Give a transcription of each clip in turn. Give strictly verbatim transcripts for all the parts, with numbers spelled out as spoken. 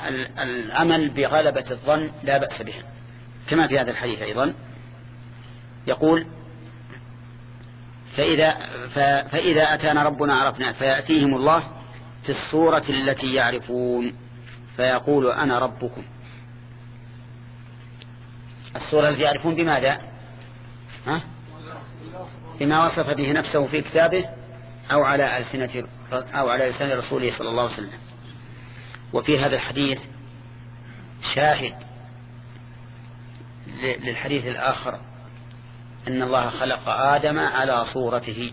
العمل بغلبة الظن لا بأس به، كما في هذا الحديث أيضا يقول فإذا, فإذا أتانا ربنا عرفنا، فيأتيهم الله في الصورة التي يعرفون فيقول أنا ربكم. الصورة التي يعرفون بماذا؟ ها؟ بما وصف به نفسه في كتابه أو على ألسنة أو على لسان رسوله صلى الله عليه وسلم. وفي هذا الحديث شاهد للحديث الآخر أن الله خلق آدم على صورته،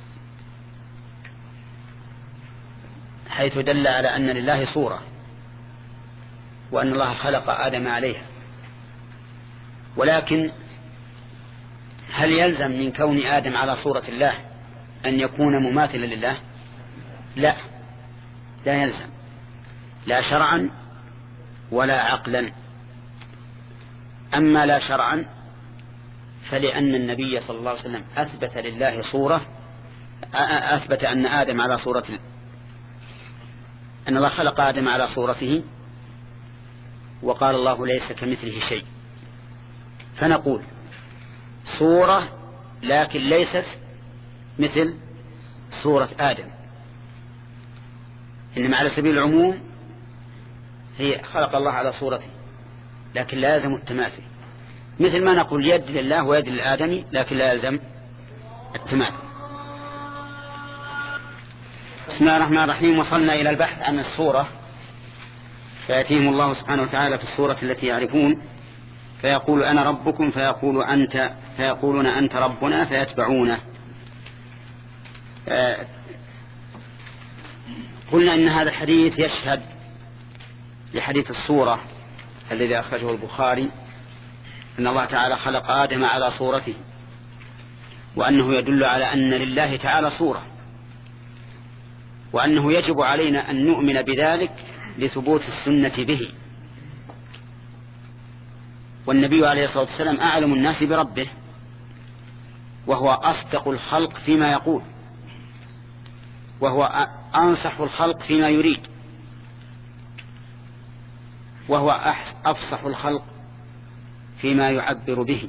حيث دل على أن لله صورة وأن الله خلق آدم عليها. ولكن هل يلزم من كون آدم على صورة الله أن يكون مماثلا لله؟ لا، لا يلزم، لا شرعا ولا عقلا. أما لا شرعا فلأن النبي صلى الله عليه وسلم أثبت لله صورة، أثبت أن آدم على صورة أن الله خلق آدم على صورته، وقال الله ليس كمثله شيء. فنقول صورة لكن ليست مثل صورة آدم، إنما على سبيل العموم هي خلق الله على صورته لكن لا يلزم التماثل، مثل ما نقول يد لله ويد للآدمي لكن لا يلزم التماثل. بسم الله الرحمن الرحيم. وصلنا إلى البحث عن الصورة. فيأتيهم الله سبحانه وتعالى في الصورة التي يعرفون فيقول أنا ربكم فيقول أنت فيقولون أنت ربنا فيتبعونه. قلنا إن هذا الحديث يشهد لحديث الصورة الذي أخرجه البخاري أن الله تعالى خلق آدم على صورته، وأنه يدل على أن لله تعالى صورة، وأنه يجب علينا أن نؤمن بذلك لثبوت السنة به. والنبي عليه الصلاة والسلام أعلم الناس بربه، وهو أصدق الخلق فيما يقول، وهو أنصح الخلق فيما يريد، وهو أفصح الخلق فيما يعبر به.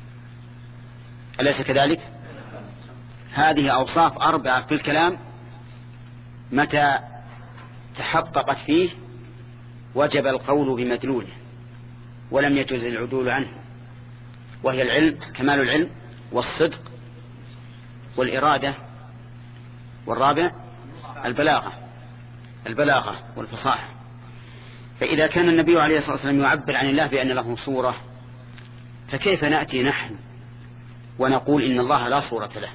أليس كذلك؟ هذه أوصاف أربعة في الكلام متى تحققت فيه وجب القول بمدلوله ولم يجوز العدول عنه، وهي العلم، كمال العلم، والصدق، والإرادة، والرابع البلاغة البلاغة والفصاحة. فإذا كان النبي عليه الصلاة والسلام يعبر عن الله بأن له صورة، فكيف نأتي نحن ونقول إن الله لا صورة له؟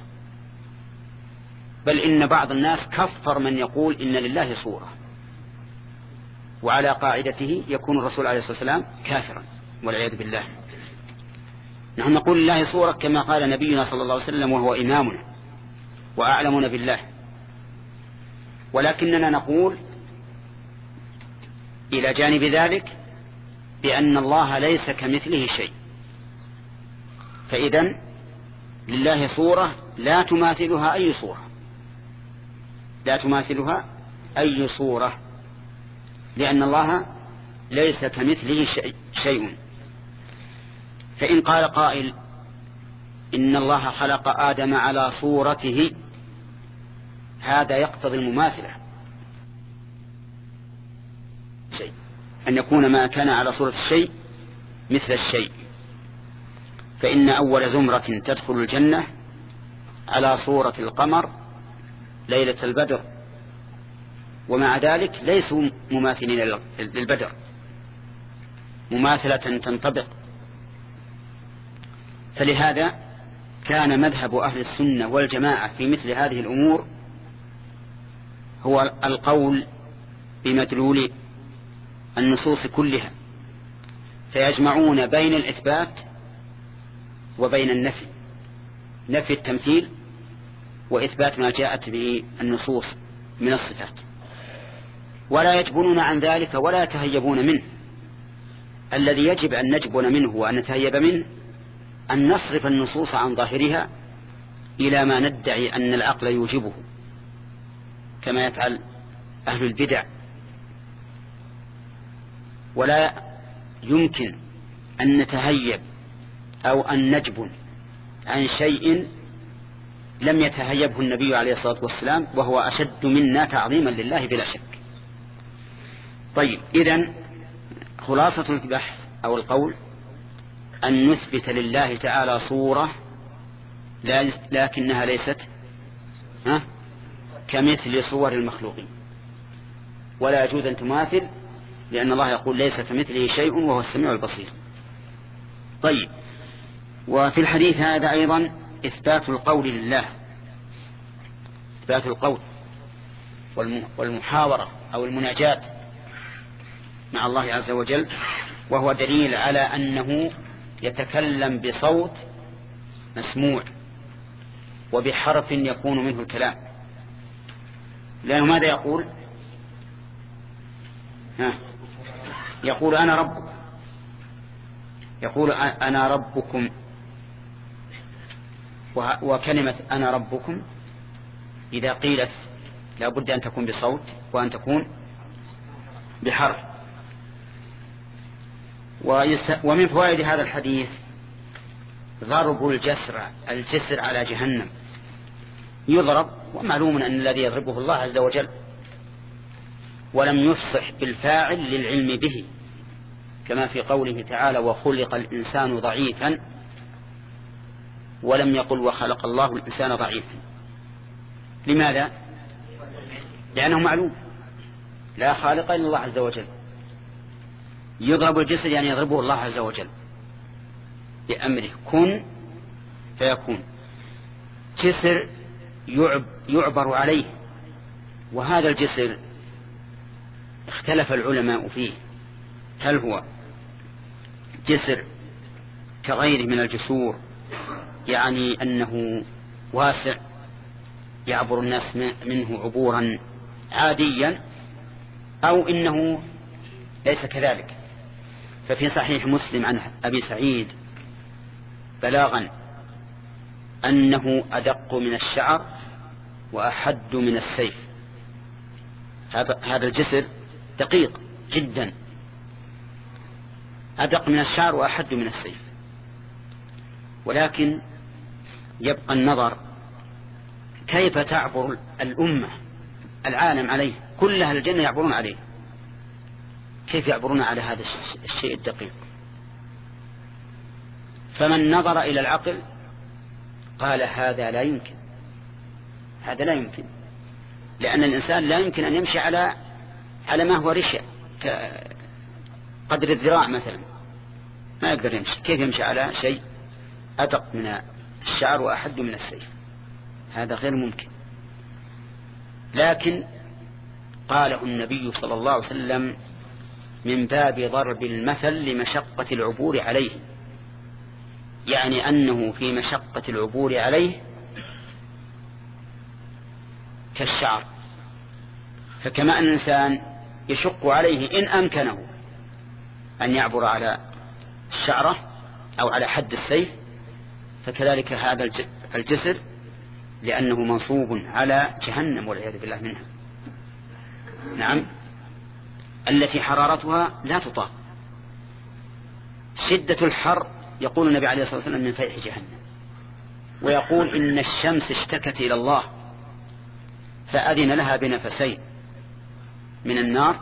بل إن بعض الناس كفر من يقول إن لله صورة، وعلى قاعدته يكون الرسول عليه الصلاة والسلام كافرا والعياذ بالله. نحن نقول لله صورة كما قال نبينا صلى الله عليه وسلم وهو إمامنا وأعلمنا بالله، ولكننا نقول إلى جانب ذلك بأن الله ليس كمثله شيء. فإذن لله صورة لا تماثلها أي صورة، لا تماثلها أي صورة، لأن الله ليس كمثله شيء. فإن قال قائل إن الله خلق آدم على صورته، هذا يقتضي المماثلة، شيء أن يكون ما كان على صورة الشيء مثل الشيء. فإن أول زمرة تدخل الجنة على صورة القمر ليلة البدر، ومع ذلك ليسوا مماثلين للبدر مماثلة تنطبق. فلهذا كان مذهب أهل السنة والجماعة في مثل هذه الأمور هو القول بمدلول النصوص كلها، فيجمعون بين الإثبات وبين النفي، نفي التمثيل وإثبات ما جاءت به النصوص من الصفات، ولا يجبنون عن ذلك ولا يتهيبون منه. الذي يجب أن نجبن منه وأن نتهيب منه أن نصرف النصوص عن ظاهرها إلى ما ندعي أن العقل يوجبه، كما يفعل أهل البدع. ولا يمكن أن نتهيب أو أن نجبن عن شيء لم يتهيبه النبي عليه الصلاة والسلام، وهو أشد منا تعظيما لله بلا شك. طيب، إذن خلاصة البحث أو القول أن نثبت لله تعالى صورة لكنها ليست ها كمثل صور المخلوقين، ولا يجوز أن تماثل، لأن الله يقول ليس كمثله شيء وهو السميع البصير. طيب، وفي الحديث هذا أيضا إثبات القول لله، إثبات القول والمحاورة أو المناجاة مع الله عز وجل، وهو دليل على أنه يتكلم بصوت مسموع وبحرف يكون منه الكلام. لأنه ماذا يقول؟ ها يقول أنا رب، يقول أنا ربكم، وكلمة أنا ربكم إذا قيلت لا بد أن تكون بصوت وأن تكون بحرف. ومن فوائد هذا الحديث ضرب الجسر الجسر على جهنم، يضرب، ومعلوم أن الذي يضربه الله عز وجل، ولم يفصح بالفاعل للعلم به، كما في قوله تعالى وخلق الإنسان ضعيفا، ولم يقل وخلق الله الإنسان ضعيفا. لماذا؟ لأنه معلوم لا خالق إلا الله عز وجل. يضرب الجسر يعني يضربه الله عز وجل بأمره كن فيكون. جسر يعبر عليه، وهذا الجسر اختلف العلماء فيه، هل هو جسر كغيره من الجسور، يعني أنه واسع يعبر الناس منه عبورا عاديا، أو إنه ليس كذلك. ففي صحيح مسلم عن أبي سعيد بلاغا أنه أدق من الشعر وأحد من السيف. هذا الجسر دقيق جدا، أدق من الشعر وأحد من السيف. ولكن يبقى النظر كيف تعبر الأمة العالم عليه، كل أهل الجنة يعبرون عليه، كيف يعبرون على هذا الشيء الدقيق؟ فمن نظر إلى العقل قال هذا لا يمكن، هذا لا يمكن، لأن الإنسان لا يمكن أن يمشي على على ما هو رشا قدر الذراع مثلا، ما يقدر يمشي. كيف يمشي على شيء أدق من الشعر وأحد من السيف؟ هذا غير ممكن. لكن قاله النبي صلى الله عليه وسلم من باب ضرب المثل لمشقة العبور عليه، يعني أنه في مشقة العبور عليه كالشعر. فكما أن الإنسان يشق عليه إن أمكنه أن يعبر على الشعرة أو على حد السيف، فكذلك هذا الجسر لأنه منصوب على جهنم والعياذ بالله منها، نعم، التي حرارتها لا تطاق. شدة الحر يقول النبي عليه الصلاة والسلام من فيح جهنم، ويقول إن الشمس اشتكت إلى الله فأذن لها بنفسين من النار،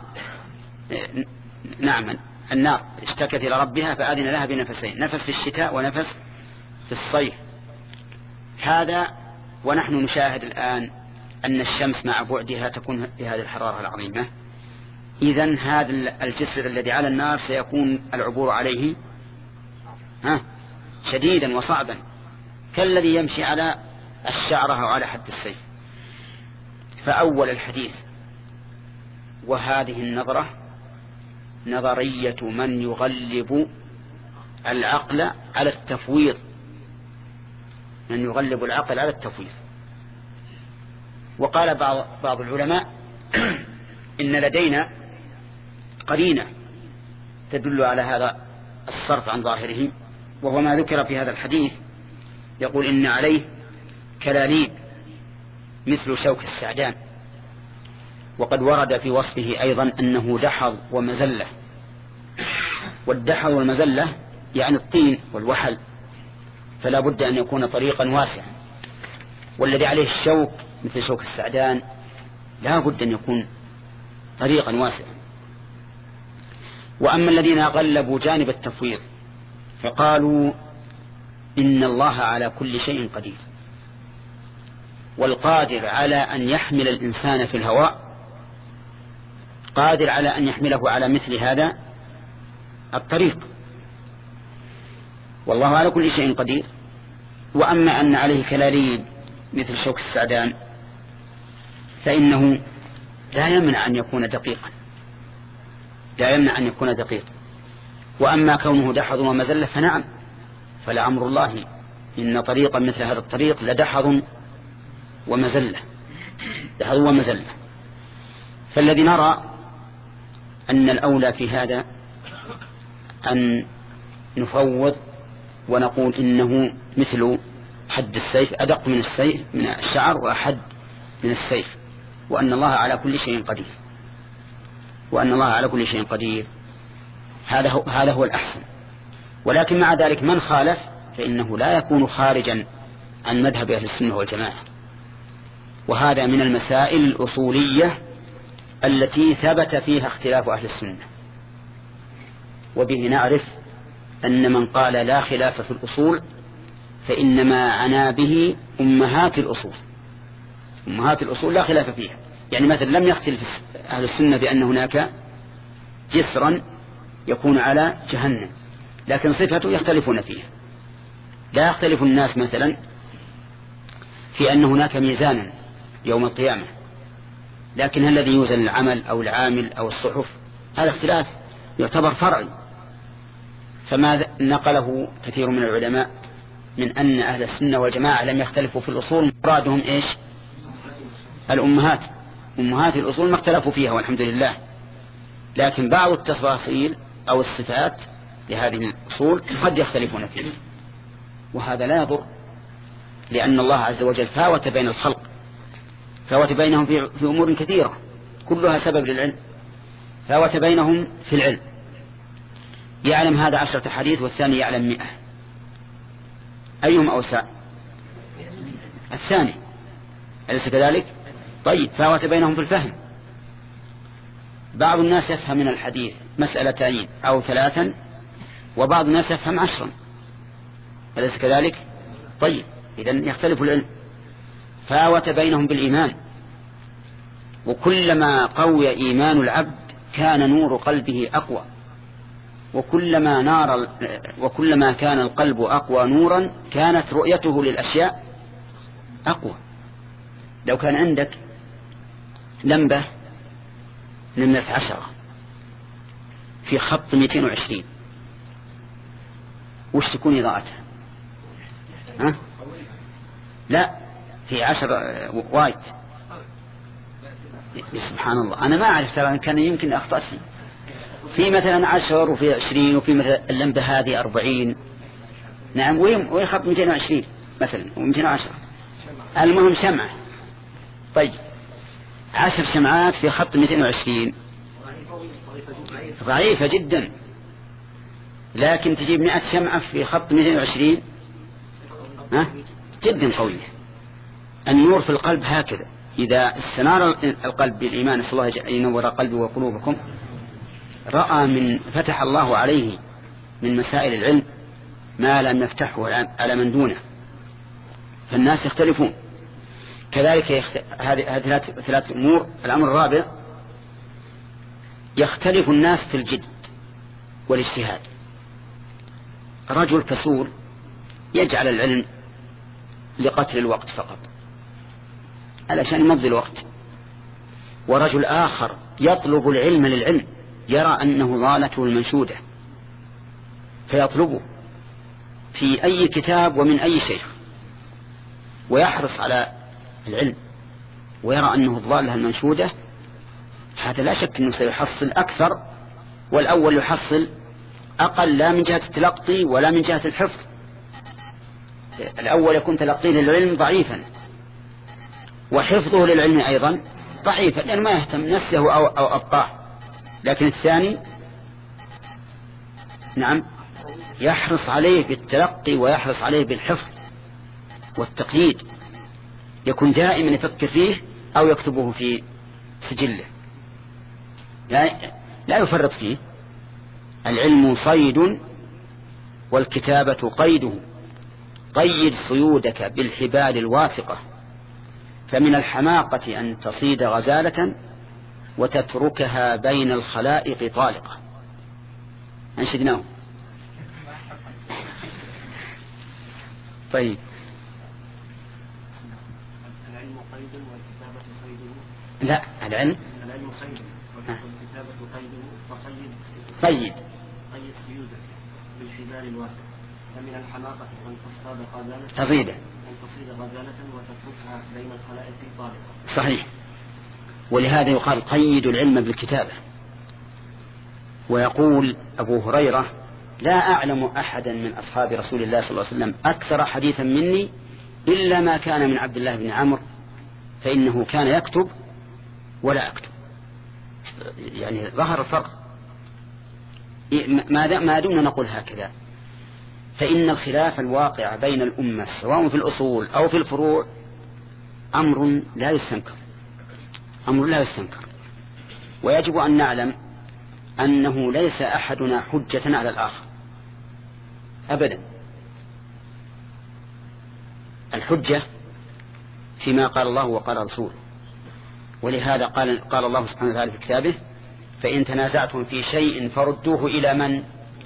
نعم النار اشتكت إلى ربها فأذن لها بنفسين، نفس في الشتاء ونفس في الصيف. هذا ونحن نشاهد الآن أن الشمس مع بعدها تكون بهذه الحرارة العظيمة. إذن هذا الجسر الذي على النار سيكون العبور عليه ها شديدا وصعبا، كالذي يمشي على الشعرة أو على حد السيف. فأول الحديث وهذه النظرة نظرية من يغلب العقل على التفويض، من يغلب العقل على التفويض. وقال بعض, بعض العلماء إن لدينا قرينة تدل على هذا الصرف عن ظاهره، وهو ما ذكر في هذا الحديث، يقول إن عليه كلاليب مثل شوك السعدان، وقد ورد في وصفه أيضا أنه دحض ومزلة، والدحر والمزلة يعني الطين والوحل، فلا بد أن يكون طريقا واسعا. والذي عليه الشوك مثل شوك السعدان لا بد أن يكون طريقا واسعا. وأما الذين غلبوا جانب التفويض فقالوا إن الله على كل شيء قدير، والقادر على أن يحمل الإنسان في الهواء قادر على أن يحمله على مثل هذا الطريق، والله على كل شيء قدير. وأما أن عليه كلاليب مثل شوك السعدان فإنه لا يمنع أن يكون دقيقا، لا يمنع أن يكون دقيقا. وأما كونه دحض ومزلة فنعم، فلأمر الله إن طريقا مثل هذا الطريق لدحض ومزلة، دحض ومزلة. فالذي نرى أن الأولى في هذا أن نفوض ونقول إنه مثل حد السيف، أدق من السيف من الشعر وأحد من السيف، وأن الله على كل شيء قدير، وأن الله على كل شيء قدير. هذا هو, هذا هو الأحسن. ولكن مع ذلك من خالف فإنه لا يكون خارجا عن مذهب أهل السنة والجماعة، وهذا من المسائل الأصولية التي ثبت فيها اختلاف أهل السنة. وبه نعرف أن من قال لا خلاف في الأصول فإنما عنا به أمهات الأصول، أمهات الأصول لا خلاف فيها. يعني مثلا لم يختلف أهل السنة بأن هناك جسرا يكون على جهنم، لكن صفته يختلفون فيها. لا يختلف الناس مثلا في أن هناك ميزانا يوم القيامة، لكن الذي يوزن العمل أو العامل أو الصحف هذا اختلاف يعتبر فرعي. فما نقله كثير من العلماء من أن أهل السنة والجماعة لم يختلفوا في الأصول مرادهم إيش؟ الأمهات، أمهات الأصول ما اختلفوا فيها والحمد لله، لكن بعض التفاصيل أو الصفات لهذه الأصول قد يختلفون فيها، وهذا لا يضر، لأن الله عز وجل فاوت بين الخلق، فاوت بينهم في, في أمور كثيرة كلها سبب للعلم، فاوت بينهم في العلم. يعلم هذا عشرة حديث والثاني يعلم مئة، أيهم أوسع؟ الثاني، أليس كذلك؟ طيب، فاوت بينهم في الفهم. بعض الناس يفهم من الحديث مسألتين أو ثلاثا، وبعض الناس يفهم عشرا، أليس كذلك؟ طيب، إذن يختلف العلم. فاوت بينهم بالإيمان، وكلما قوي إيمان العبد كان نور قلبه أقوى، وكلما نار وكلما كان القلب أقوى نورا كانت رؤيته للأشياء أقوى. لو كان عندك لمبة نمرة عشرة في خط مئتين وعشرين وش تكون إضاءتها؟ ها؟ لا، في عشرة وايت. سبحان الله، أنا ما أعرف، ترى كان يمكن أخطأت فيه. في مثلا عشر وفي عشرين، وفي مثلا اللمبة هذه أربعين. نعم، وين خط مئتين وعشرين مثلا ومئتين وعشرة. المهم شمعة، طيب عشر شمعات في خط مئتين وعشرين ضعيفة جدا، لكن تجيب مئة شمعة في خط مئتين وعشرين ها جدا قوية. النور في القلب هكذا، إذا استنار القلب بالإيمان، نسأل الله ينور قلبي وقلوبكم، رأى من فتح الله عليه من مسائل العلم ما لم يفتحه على من دونه، فالناس يختلفون. كذلك يخت... هذه ثلاث ثلاث أمور. الأمر الرابع، يختلف الناس في الجد والاجتهاد. رجل كسول يجعل العلم لقتل الوقت فقط علشان يمضي الوقت، ورجل آخر يطلب العلم للعلم، يرى أنه ضالته المنشودة فيطلبه في أي كتاب ومن أي شيخ، ويحرص على العلم ويرى أنه الضالة المنشودة. هذا لا شك أنه سيحصل أكثر، والأول يحصل أقل، لا من جهة التلقي ولا من جهة الحفظ. الأول يكون تلقيه للعلم ضعيفا، وحفظه للعلم أيضا ضعيفا، لأنه ما يهتم نفسه أو, أو أبقاه. لكن الثاني نعم يحرص عليه بالتلقي ويحرص عليه بالحفظ والتقييد، يكون دائما يفكر فيه أو يكتبه في سجله، لا, لا يفرط فيه. العلم صيد والكتابة قيده، قيد صيودك بالحبال الواثقة، فمن الحماقة أن تصيد غزالة وتتركها بين الخلائق طالقة. أنشدناه. طيب العلم قيد والكتابة صيده. لا العلم العلم صيد والكتابة قيده، فقيد قيد قيد صيودك بالحبال الواثقة، فمن الحماقة أن تصطاد غزالة تصيد أن تصيد غزالة وتتركها بين الخلائق طالقة. صحيح. ولهذا يقال قيد العلم بالكتابة. ويقول أبو هريرة: لا أعلم أحدا من أصحاب رسول الله صلى الله عليه وسلم أكثر حديثا مني إلا ما كان من عبد الله بن عمرو، فإنه كان يكتب ولا أكتب. يعني ظهر الفرق. ما دمنا نقول هكذا، فإن الخلاف الواقع بين الأمة سواء في الأصول أو في الفروع أمر لا يستنكر، أمر لا يستنكر. ويجب أن نعلم أنه ليس أحدنا حجة على الآخر أبدا. الحجة فيما قال الله وقال رسوله. ولهذا قال, قال الله سبحانه وتعالى في كتابه: فإن تنازعتم في شيء فردوه إلى من؟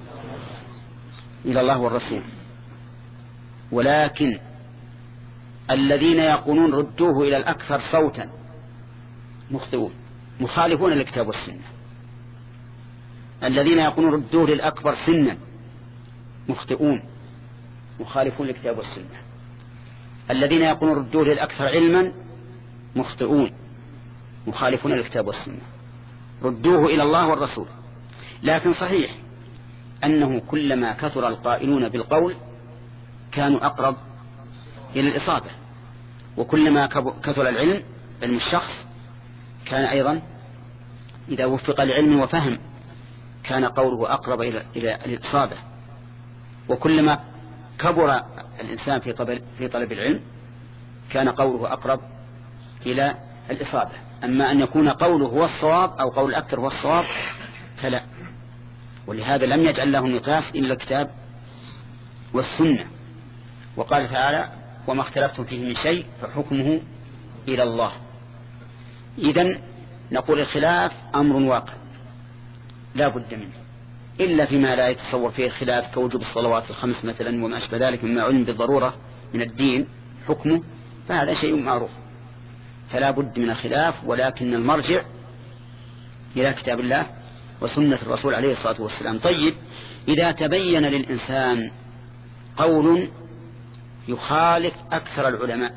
إلى الله والرسول. ولكن الذين يقولون ردوه إلى الأكثر صوتا مخطئون مخالفون للكتاب والسنة. الذين يقولون ردوه للأكبر سنا مخطئون مخالفون للكتاب والسنة. الذين يقولون ردوه للأكثر علما مخطئون مخالفون للكتاب والسنة. ردوه إلى الله والرسول. لكن صحيح أنه كلما كثر القائلون بالقول كانوا أقرب إلى الإصابة، وكلما كثر العلم علم الشخص كان أيضا إذا وفق العلم وفهم كان قوله أقرب إلى إلى الإصابة. وكلما كبر الإنسان في طلب في طلب العلم كان قوله أقرب إلى الإصابة. أما أن يكون قوله هو الصواب أو قول الأكثر هو الصواب فلا. ولهذا لم يجعل له مقياس إلا الكتاب والسنة. وقال تعالى: وما اختلفتم فيه من شيء فحكمه إلى الله. إذن نقول الخلاف أمر واقع لا بد منه، إلا فيما لا يتصور فيه الخلاف كوجوب الصلوات الخمس مثلا وما أشبه ذلك مما علم بالضرورة من الدين حكمه، فهذا شيء معروف فلا بد من الخلاف. ولكن المرجع إلى كتاب الله وسنة الرسول عليه الصلاة والسلام. طيب إذا تبين للإنسان قول يخالف أكثر العلماء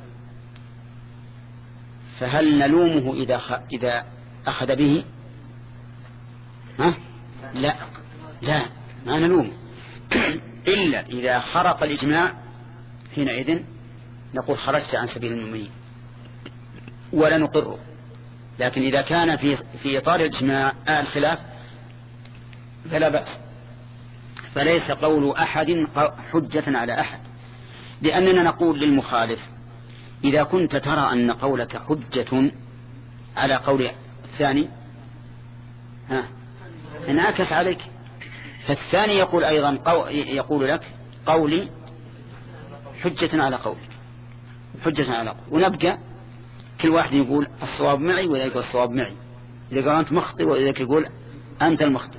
فهل نلومه إذا خ... إذا أخذ به؟ ها؟ لا لا ما نلومه إلا إذا خرق الإجماع، حينئذ نقول خرجت عن سبيل المؤمنين ولا نقره. لكن إذا كان في في إطار الإجماع الخلاف فلا بأس، فليس قول أحد حجة على أحد. لأننا نقول للمخالف: إذا كنت ترى أن قولك حجة على قول الثاني ها انعكس عليك، فالثاني يقول أيضا قو... يقول لك قولي حجة على قولك، حجة على قولك، ونبقى كل واحد يقول الصواب معي وإذا يقول الصواب معي، إذا قال أنت مخطئ وإذا يقول أنت المخطئ.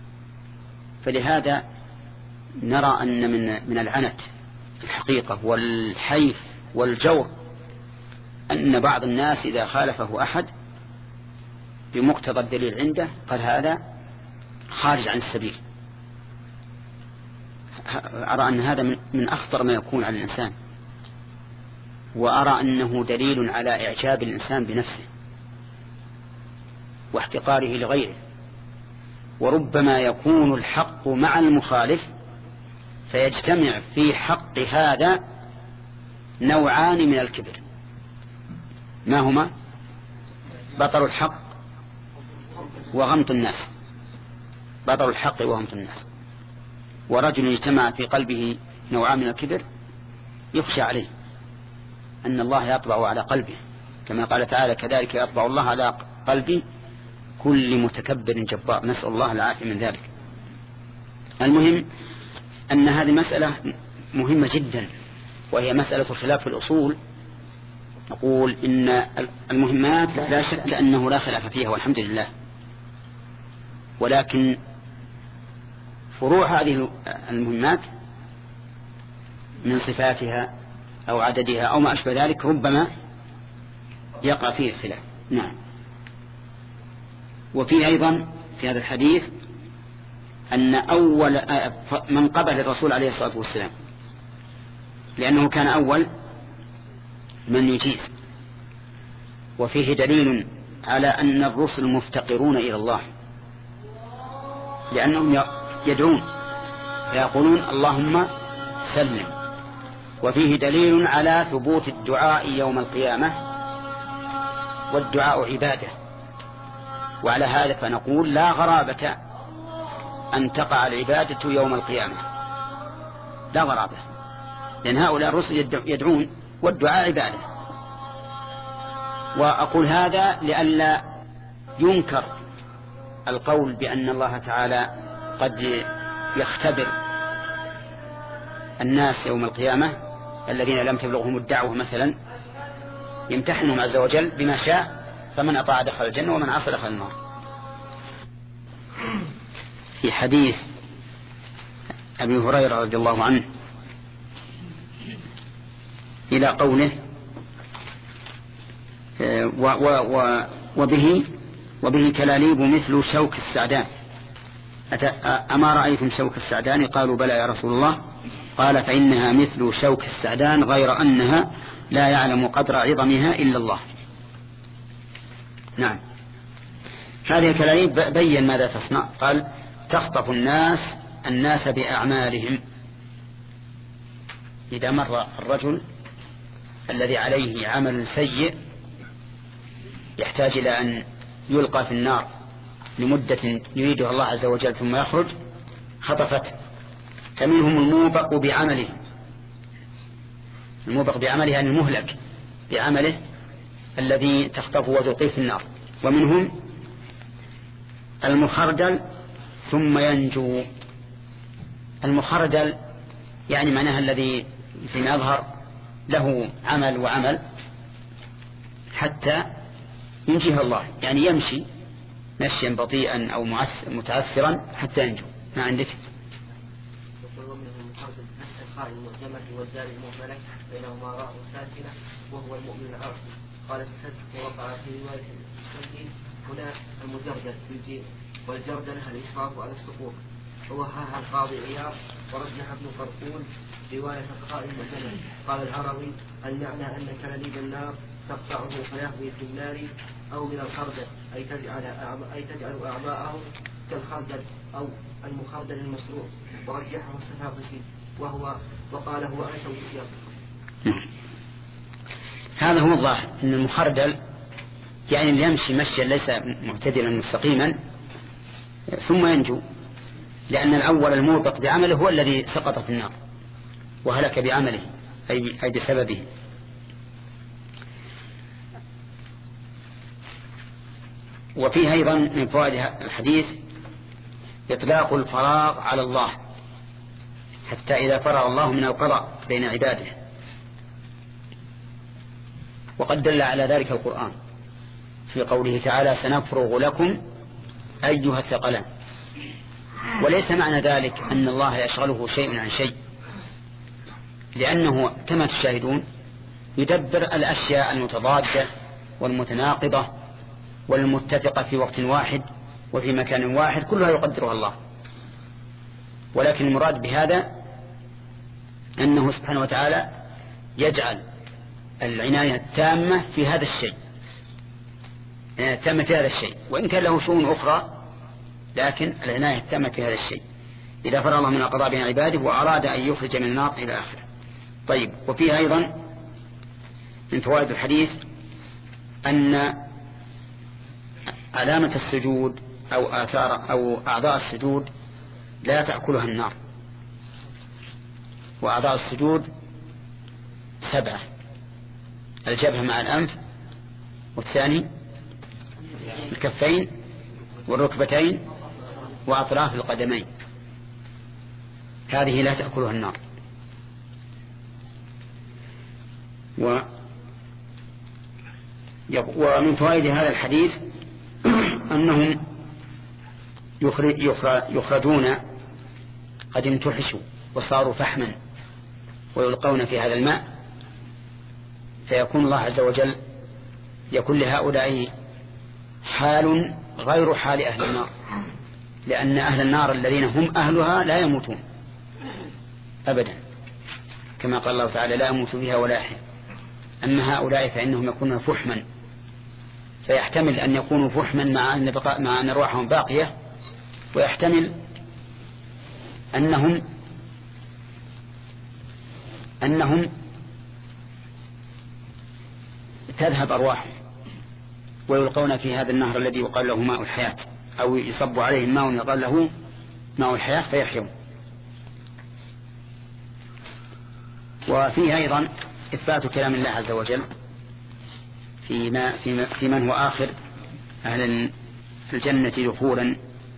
فلهذا نرى أن من من العنت الحقيقة والحيف والجور أن بعض الناس إذا خالفه أحد بمقتضى الدليل عنده قال هذا خارج عن السبيل. أرى أن هذا من أخطر ما يكون على الإنسان، وأرى أنه دليل على إعجاب الإنسان بنفسه واحتقاره لغيره. وربما يكون الحق مع المخالف فيجتمع في حق هذا نوعان من الكبر، ما هما؟ بطر الحق وغمط الناس. بطر الحق وغمط الناس. ورجل اجتمع في قلبه نوعان من الكبر يخشى عليه أن الله يطبع على قلبه، كما قال تعالى كذلك يطبع الله على قلبه كل متكبر جبار، نسأل الله العافية من ذلك. المهم أن هذه مسألة مهمة جدا، وهي مسألة الخلاف في الأصول. نقول إن المهمات لا شك أنه لا خلاف فيها والحمد لله، ولكن فروع هذه المهمات من صفاتها أو عددها أو ما أشبه ذلك ربما يقع فيه الخلاف. نعم. وفيه أيضا في هذا الحديث أن أول من قبل الرسول عليه الصلاة والسلام، لأنه كان أول من يجيز. وفيه دليل على أن الرسل مفتقرون إلى الله، لأنهم يدعون فيقولون اللهم سلم. وفيه دليل على ثبوت الدعاء يوم القيامة، والدعاء عبادة. وعلى هذا فنقول لا غرابة أن تقع العبادة يوم القيامة، لا غرابة، لأن هؤلاء الرسل يدعون والدعاء عبادة. وأقول هذا لئلا ينكر القول بأن الله تعالى قد يختبر الناس يوم القيامة الذين لم تبلغهم الدعوة مثلا، يمتحنهم عز وجل بما شاء، فمن أطاع دخل الجنة ومن عصى دخل النار. في حديث أبي هريرة رضي الله عنه إلى قوله و و و وبه وبه كلاليب مثل شوك السعدان، أما رأيتم شوك السعدان؟ قالوا بلى يا رسول الله. قال فإنها مثل شوك السعدان غير أنها لا يعلم قدر عظمها إلا الله. نعم. هذه الكلاليب بين ماذا تصنع. قال تخطف الناس الناس بأعمالهم. إذا مر الرجل الذي عليه عمل سيء يحتاج إلى أن يلقى في النار لمدة يريدها الله عز وجل ثم يخرج، خطفته. فمنهم الموبق بعمله، الموبق بعمله يعني المهلك بعمله الذي تخطفه وتلقيه في النار. ومنهم المخردل ثم ينجو. المخردل يعني معناها الذي فيما يظهر له عمل وعمل حتى ينجيه الله، يعني يمشي مشيا بطيئا أو متعثرا حتى ينجو. ما عندك؟ المعجمة والدار المهملة بينهما راء ساكنة وهو المؤمن العاصي. قال الحج ووقع في رواية السجين هنا المجردل بالجيم، والجردل الإشراف على السقوط. ووهاها القاضي عياض ورجح ابن فرقون رواية القائم مثلا. قال العربي المعنى أن كلاليب النار تقطعه فيهوي في النار أو من الخردل، أي تجعل أي تجعل أعضاءه كالخردل أو المخردل المسروع. ورجحه السفاقسي وهو وقال هو أنا توجيه. هذا هو الظاهر أن المخردل يعني اللي يمشي مشيا ليس معتدلا مستقيما ثم ينجو، لأن الأول الموبق بعمله هو الذي سقط في النار وهلك بعمله أي بسببه. وفيه أيضا من فوائد الحديث إطلاق الفراغ على الله حتى إذا فرغ الله من القضاء بين عباده، وقد دل على ذلك القرآن في قوله تعالى سنفرغ لكم أيها الثقلان. وليس معنى ذلك أن الله يشغله شيء عن شيء، لأنه كما تشاهدون يدبر الأشياء المتضادة والمتناقضة والمتفقة في وقت واحد وفي مكان واحد كلها يقدرها الله. ولكن المراد بهذا أنه سبحانه وتعالى يجعل العناية التامة في هذا الشيء، التامة في هذا الشيء، وإن كان له شؤون أخرى، لكن العناية التامة في هذا الشيء إذا فرغ الله من القضاء بين عباده وأراد أن يخرج من النار إلى آخره. طيب. وفيه أيضا من فوائد الحديث أن علامة السجود أو آثار أو أعضاء السجود لا تأكلها النار، وأعضاء السجود سبعة: الجبهة مع الأنف، والثاني الكفين والركبتين وأطراف القدمين. هذه لا تأكلها النار. و ومن فوائد هذا الحديث أنهم يخرجون قد امتحشوا وصاروا فحما ويلقون في هذا الماء، فيكون الله عز وجل يكون لهؤلاء حال غير حال أهل النار، لأن أهل النار الذين هم أهلها لا يموتون أبدا، كما قال الله تعالى: لا يموت فيها ولا يحيى. أما هؤلاء فإنهم يكونون فحما، فيحتمل أن يكونوا فحما مع أن, مع أن أرواحهم باقية، ويحتمل أنهم أنهم تذهب أرواحهم ويلقون في هذا النهر الذي يقال له ماء الحياة، أو يصب عليهم ماء يقال له ماء الحياة فيحيون. وفيه أيضا إثبات كلام الله عز وجل فيما في, في من هو آخر أهل الجنة دخولا،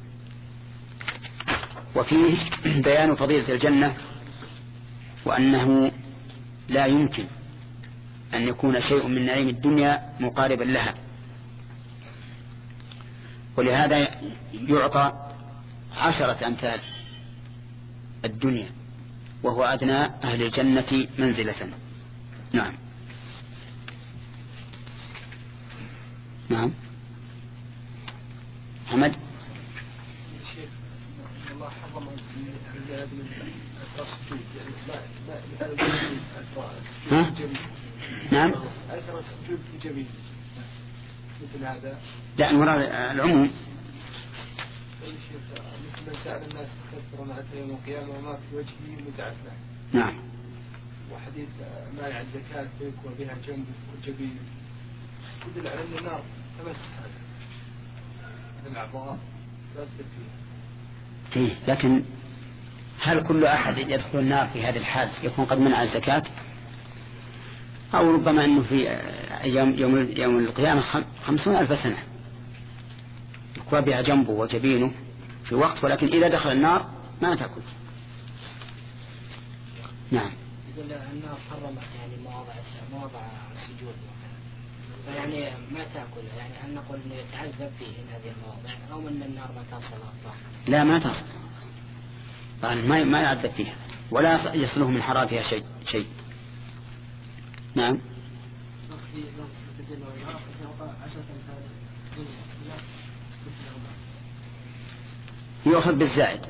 وفيه بيان فضيلة الجنة، وأنه لا يمكن أن يكون شيء من نعيم الدنيا مقاربا لها، ولهذا يعطى عشرة أمثال الدنيا، وهو أدنى أهل الجنة منزلة. نعم نعم حمد. الله حرم ها؟ نعم. أثر السجود الجميل مثل هذا. لا، المراد العموم. مثل من سأل الناس تكثر مع يوم القيامة وما في وجهه متعفنة. نعم. وحديث مانع الزكاة فيكون بها جنب وجبين يدل على أن النار تمس هذا الأعضاء تأثر فيها. فيه، لكن هل كل أحد يدخل النار في هذه الحال يكون قد منع الزكاة؟ أو ربما أنه في يوم, يوم, يوم القيامة خمسون ألف سنة يكون بها جنبه وجبينه في وقت، ولكن إذا دخل النار ما تأكل. نعم. يقول النار حرمت يعني مواضع مواضع السجود، فيعني ما تأكل، يعني هل نقول إنه يتعذب فيه هذه المواضع، أو أن النار ما تصل الطاعة؟ لا، ما تصل، يعني ما ما يعذب فيها ولا يصله من حرارتها شيء شيء. نعم. يؤخذ بالزائد،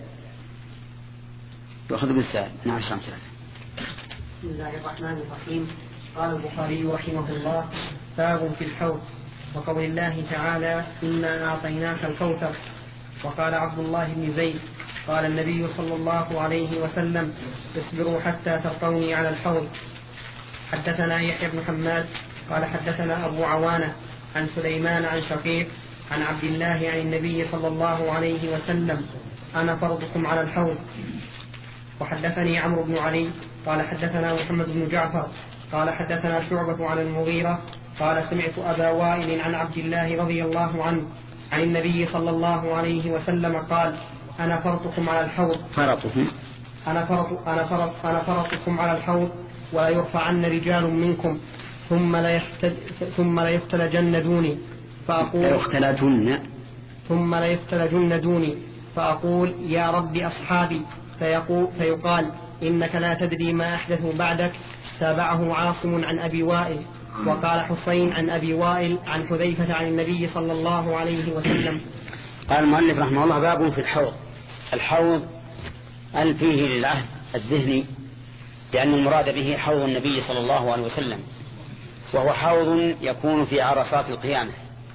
يؤخذ بالزائد. نعم. شامل. بسم الله الرحمن الرحيم. قال البخاري رحمه الله: باب في الحوض، وقول الله تعالى: إنا أعطيناك الكوثر. وقال عبد الله بن زيد: قال النبي صلى الله عليه وسلم: اصبروا حتى تلقوني على الحوض. حدثنا يحيى بن حماد قال حدثنا أبو عوانة عن سليمان عن شقيق عن عبد الله عن النبي صلى الله عليه وسلم: أنا فرضكم على الحوض. وحدثني عمرو بن علي قال حدثنا محمد بن جعفر قال حدثنا شعبة عن المغيرة قال سمعت أبا وائل عن عبد الله رضي الله عنه عن النبي صلى الله عليه وسلم قال: أنا فرطكم على الحوض. فرطكم أنا فرط أنا فرط أنا فرطكم على الحوض، ولا يرفعن رجال منكم ثم لا يختل ثم لا يختلجن دوني فأقول يختلجن ثم لا يختلجن دوني فأقول: يا رب أصحابي، فيقول فيقال: إنك لا تدري ما أحدثوا بعدك. تابعه عاصم عن أبي وائل. وقال حسين عن أبي وائل عن حذيفة عن النبي صلى الله عليه وسلم. قال المؤلف رحمه الله: باب في الحوض. الحوض أل فيه للعهد الذهني، لأن المراد به حوض النبي صلى الله عليه وسلم، وهو حوض يكون في عرصات القيامة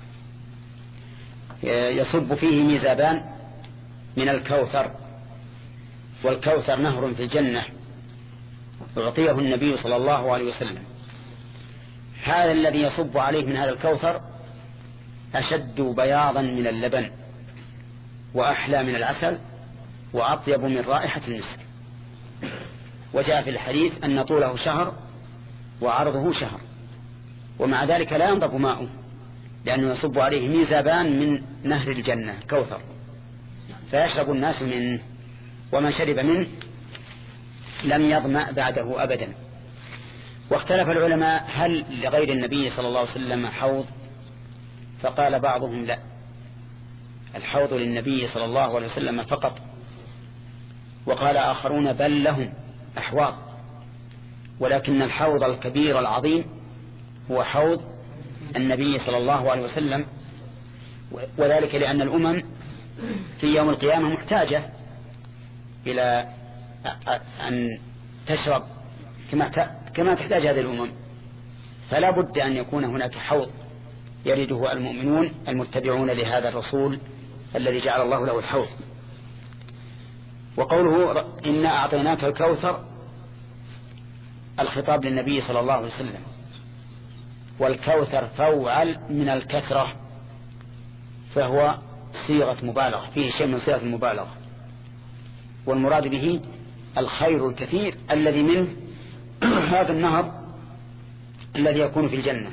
يصب فيه ميزابان من الكوثر، والكوثر نهر في الجنة أعطيه النبي صلى الله عليه وسلم. هذا الذي يصب عليه من هذا الكوثر أشد بياضا من اللبن، وأحلى من العسل، وأطيب من رائحة المسك. وجاء في الحديث أن طوله شهر وعرضه شهر، ومع ذلك لا ينضب ماؤه لأنه يصب عليه ميزابان من نهر الجنة كوثر، فيشرب الناس منه، ومن شرب منه لم يظمأ بعده أبدا. واختلف العلماء هل لغير النبي صلى الله عليه وسلم حوض؟ فقال بعضهم لا، الحوض للنبي صلى الله عليه وسلم فقط. وقال آخرون بل لهم أحواض، ولكن الحوض الكبير العظيم هو حوض النبي صلى الله عليه وسلم، وذلك لأن الأمم في يوم القيامة محتاجة إلى أن تشرب كما كما تحتاج هذه الأمم، فلا بد أن يكون هناك حوض يريده المؤمنون المتبعون لهذا الرسول الذي جعل الله له الحوض. وقوله إنا أعطيناك الكوثر الخطاب للنبي صلى الله عليه وسلم، والكوثر فوعل من الكثرة، فهو صيغة مبالغة، فيه شيء من صيغة المبالغة، والمراد به الخير الكثير الذي منه هذا النهر الذي يكون في الجنة.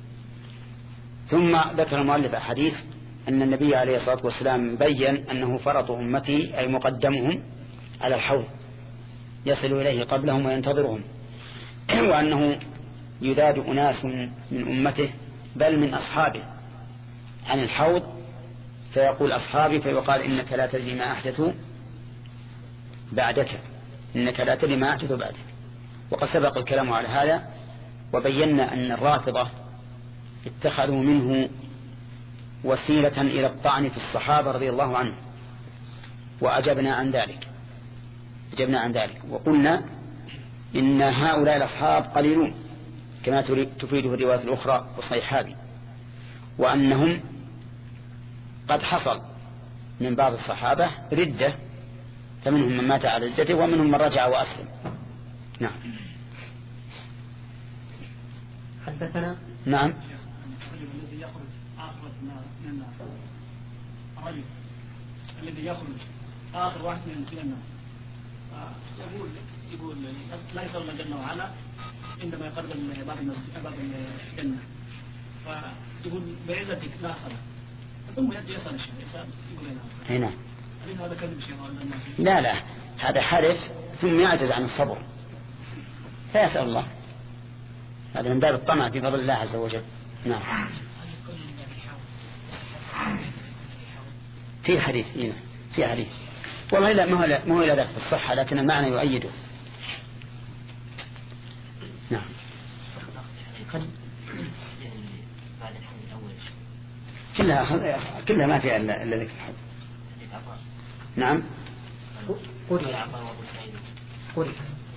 ثم ذكر المؤلف حديث أن النبي عليه الصلاة والسلام بيّن أنه فرط أمتي أي مقدمهم على الحوض يصل إليه قبلهم وينتظرهم، وأنه يذاد أناس من أمته بل من أصحابه عن الحوض، فيقول أصحابي فيقال إنك لا تدري ما أحدثوا بعدك، إنك لا تدري ما أحدثوا بعدك. وقد سبق الكلام على هذا، وبينا أن الرافضة اتخذوا منه وسيلة إلى الطعن في الصحابة رضي الله عنهم، وأجبنا عن ذلك أجبنا عن ذلك وقلنا إن هؤلاء الأصحاب قليلون كما تفيده الروايات الأخرى والصحيحة، وأنهم قد حصل من بعض الصحابة ردة، فمنهم من مات على ردته ومنهم من رجع وأسلم. نعم. حدثنا نعم. الذي يخرج آخر من النار، الرجل الذي يخرج آخر واحد من النار يقول يقول لا يصل الجنة وعلا عندما يقرب باب الجنة، فيقول بعزتك لا صلاة، ثم يأتي يسأل الشيء يقول هنا هذا كذب شيء. لا لا هذا حرف ثم يعجز عن الصبر فيسأل الله، هذا من باب الطمع في فضل الله عز وجل. نعم. في حديث هنا في حديث والله لا ما هو ما هو إلا ذلك في الصحة، لكن المعنى يؤيده. نعم. كلها كلها ما فيها إلا إلا ذكر الحب. نعم. قل قل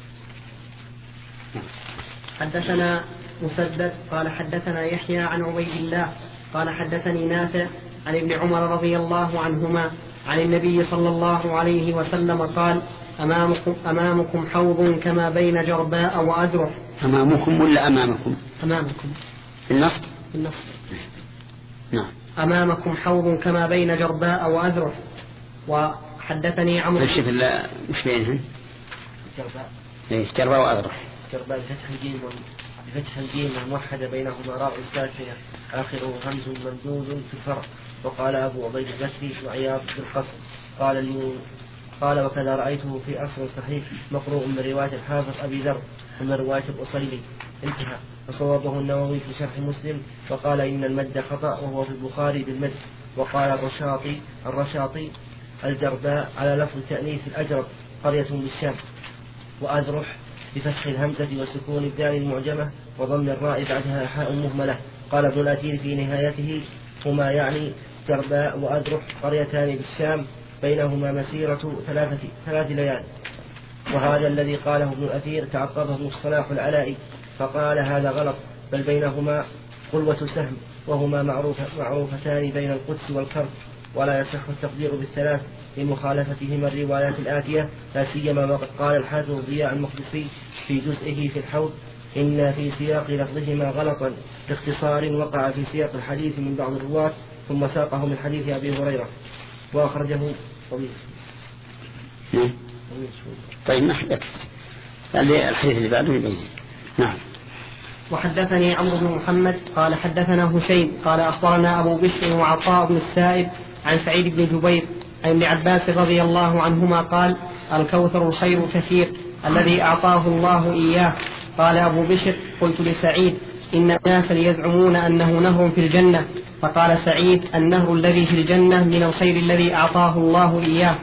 حدثنا مسدد قال حدثنا يحيى عن عبيد الله قال حدثني نافع عن ابن عمر رضي الله عنهما عن النبي صلى الله عليه وسلم قال أمامكم, أمامكم حوض كما بين جرباء وأدرح. أمامكم ولا أمامكم؟ أمامكم النصب النصب. نعم. أمامكم حوض كما بين جرباء وأدرح. وحدثني عمرو شوف مش بينهن جرباء إيه جرباء وأدرح. جرباء بفتح الجيم بفتح الجيم الموحدة بينهما راء ساكنة آخره همز ممدود في الفرع. وقال أبو عبيد البصري وعياض بالقصر قال اليوم قال وكذا رأيته في أصل صحيح مقروء من رواية الحافظ أبي ذر ومن رواية الأصيلي انتهى. وصوابه النووي في شرح مسلم وقال إن المد خطأ وهو في البخاري بالمد. وقال الرشاطي الرشاطي الجرباء على لفظ تأنيث الأجرب قرية بالشام. وأذرح بفتح الهمزة وسكون الدال المعجمة وضم الراء بعدها حاء مهملة. قال ابن الأثير في نهايته هما يعني جرباء وأذرح قريتان بالشام بينهما مسيرة ثلاثة ثلاث ليال. وهذا الذي قاله ابن الأثير تعقبه الصلاح العلائي فقال هذا غلط، بل بينهما قلوة سهم وهما معروفة معروفتان بين القدس والكرب، ولا يصح التقدير بالثلاث لمخالفتهما الروايات الآتية، لا سيما وقد قال الحافظ ضياء المقدسي في جزئه في الحوض إن في سياق لفظهما غلطا باختصار وقع في سياق الحديث من بعض الرواة ثم ساقه من حديث أبي هريرة وأخرجه طويل. طيب ما حدث الحديث اللي بعده يبين. نعم. وحدثني عمرو بن محمد قال حدثنا هشيم قال أخبرنا أبو بشر وعطاء بن السائب عن سعيد بن جبير عن ابن عباس رضي الله عنهما قال الكوثر الخير كثير الذي أعطاه الله إياه. قال أبو بشر قلت لسعيد إن الناس يزعمون أنه نهر في الجنة، فقال سعيد النهر الذي في الجنة من الخير الذي أعطاه الله إياه.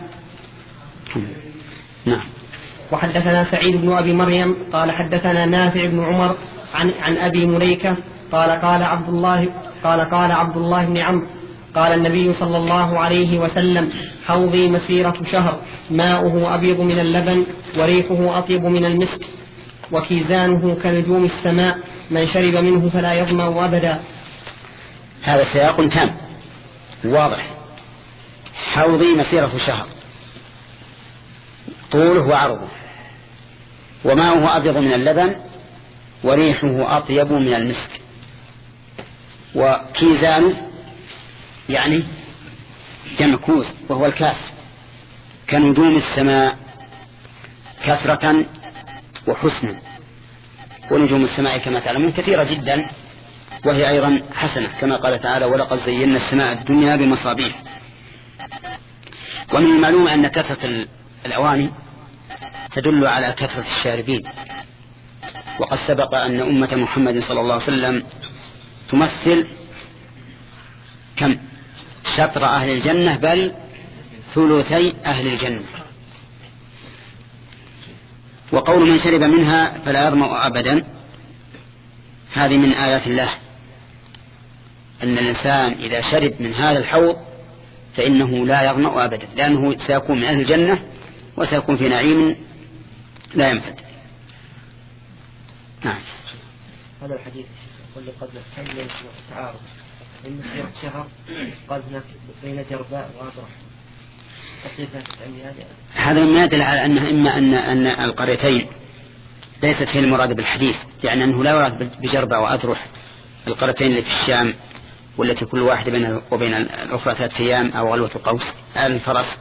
نعم. وحدثنا سعيد بن أبي مريم قال حدثنا نافع بن عمر عن, عن أبي مليكة قال قال عبد الله قال قال عبد الله بن عمرو قال النبي صلى الله عليه وسلم حوضي مسيرة شهر ماؤه أبيض من اللبن وريحه أطيب من المسك وكيزانه كنجوم السماء من شرب منه فلا يظمأ أبدا. هذا سياق تام واضح. حوضي مسيرة شهر طوله وعرضه وماؤه أبيض من اللبن وريحه أطيب من المسك وكيزانه يعني جمع كوز وهو الكاس كنجوم السماء كثرة وحسنا. ونجوم السماء كما تعلمون كثيرة جدا وهي أيضا حسنة كما قال تعالى ولقد زينا السماء الدنيا بمصابيح. ومن المعلوم أن كثرة الأواني تدل على كثرة الشاربين، وقد سبق أن أمة محمد صلى الله عليه وسلم تمثل كم شطر أهل الجنة بل ثلثي أهل الجنة. وقول من شرب منها فلا يظمأ أبدا هذه من آيات الله، أن الإنسان إذا شرب من هذا الحوض فإنه لا يظمأ أبدا لأنه سيكون من أهل الجنة وسيكون في نعيم لا ينفد. نعم. هذا الحديث يقول لي قبل كم تعارض إن مسيرة شهر قال هناك بين جرباء وأطرح. هذا مما يدل على أنه إما أن أن القريتين ليست هي المراد بالحديث، يعني أنه لا يراد بجرباء وأطرح القريتين اللي في الشام والتي كل واحد بينها وبين الأخرى ثلاثة أيام أو غلوة القوس الفرس،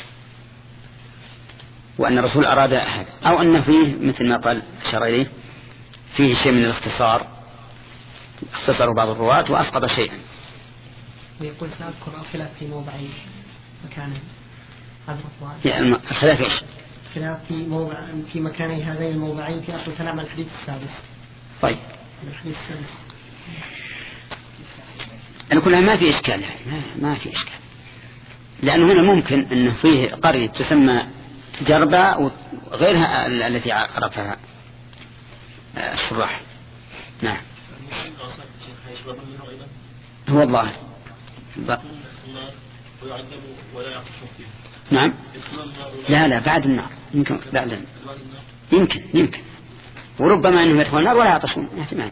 وأن الرسول أراد هذا، أو أن فيه مثل ما قال أشار إليه فيه شيء من الاختصار، اختصروا بعض الرواة وأسقط شيئا. ويقول سأذكر الخلاف في موضعين مكانين. يعني الخلاف إيش؟ الخلاف في موضع في مكاني هذين الموضعين في أصل كلام الحديث السادس. طيب. الحديث السادس. أنا كلها ما في إشكال يعني ما, ما في إشكال، لأنه هنا ممكن أنه فيه قرية تسمى جرباء وغيرها التي عرفها الشراح. نعم. هو الظاهر. نعم. لا لا بعد النار يمكن بعد النار. يمكن يمكن وربما أنهم يدخلون النار ولا يعطشون احتمال.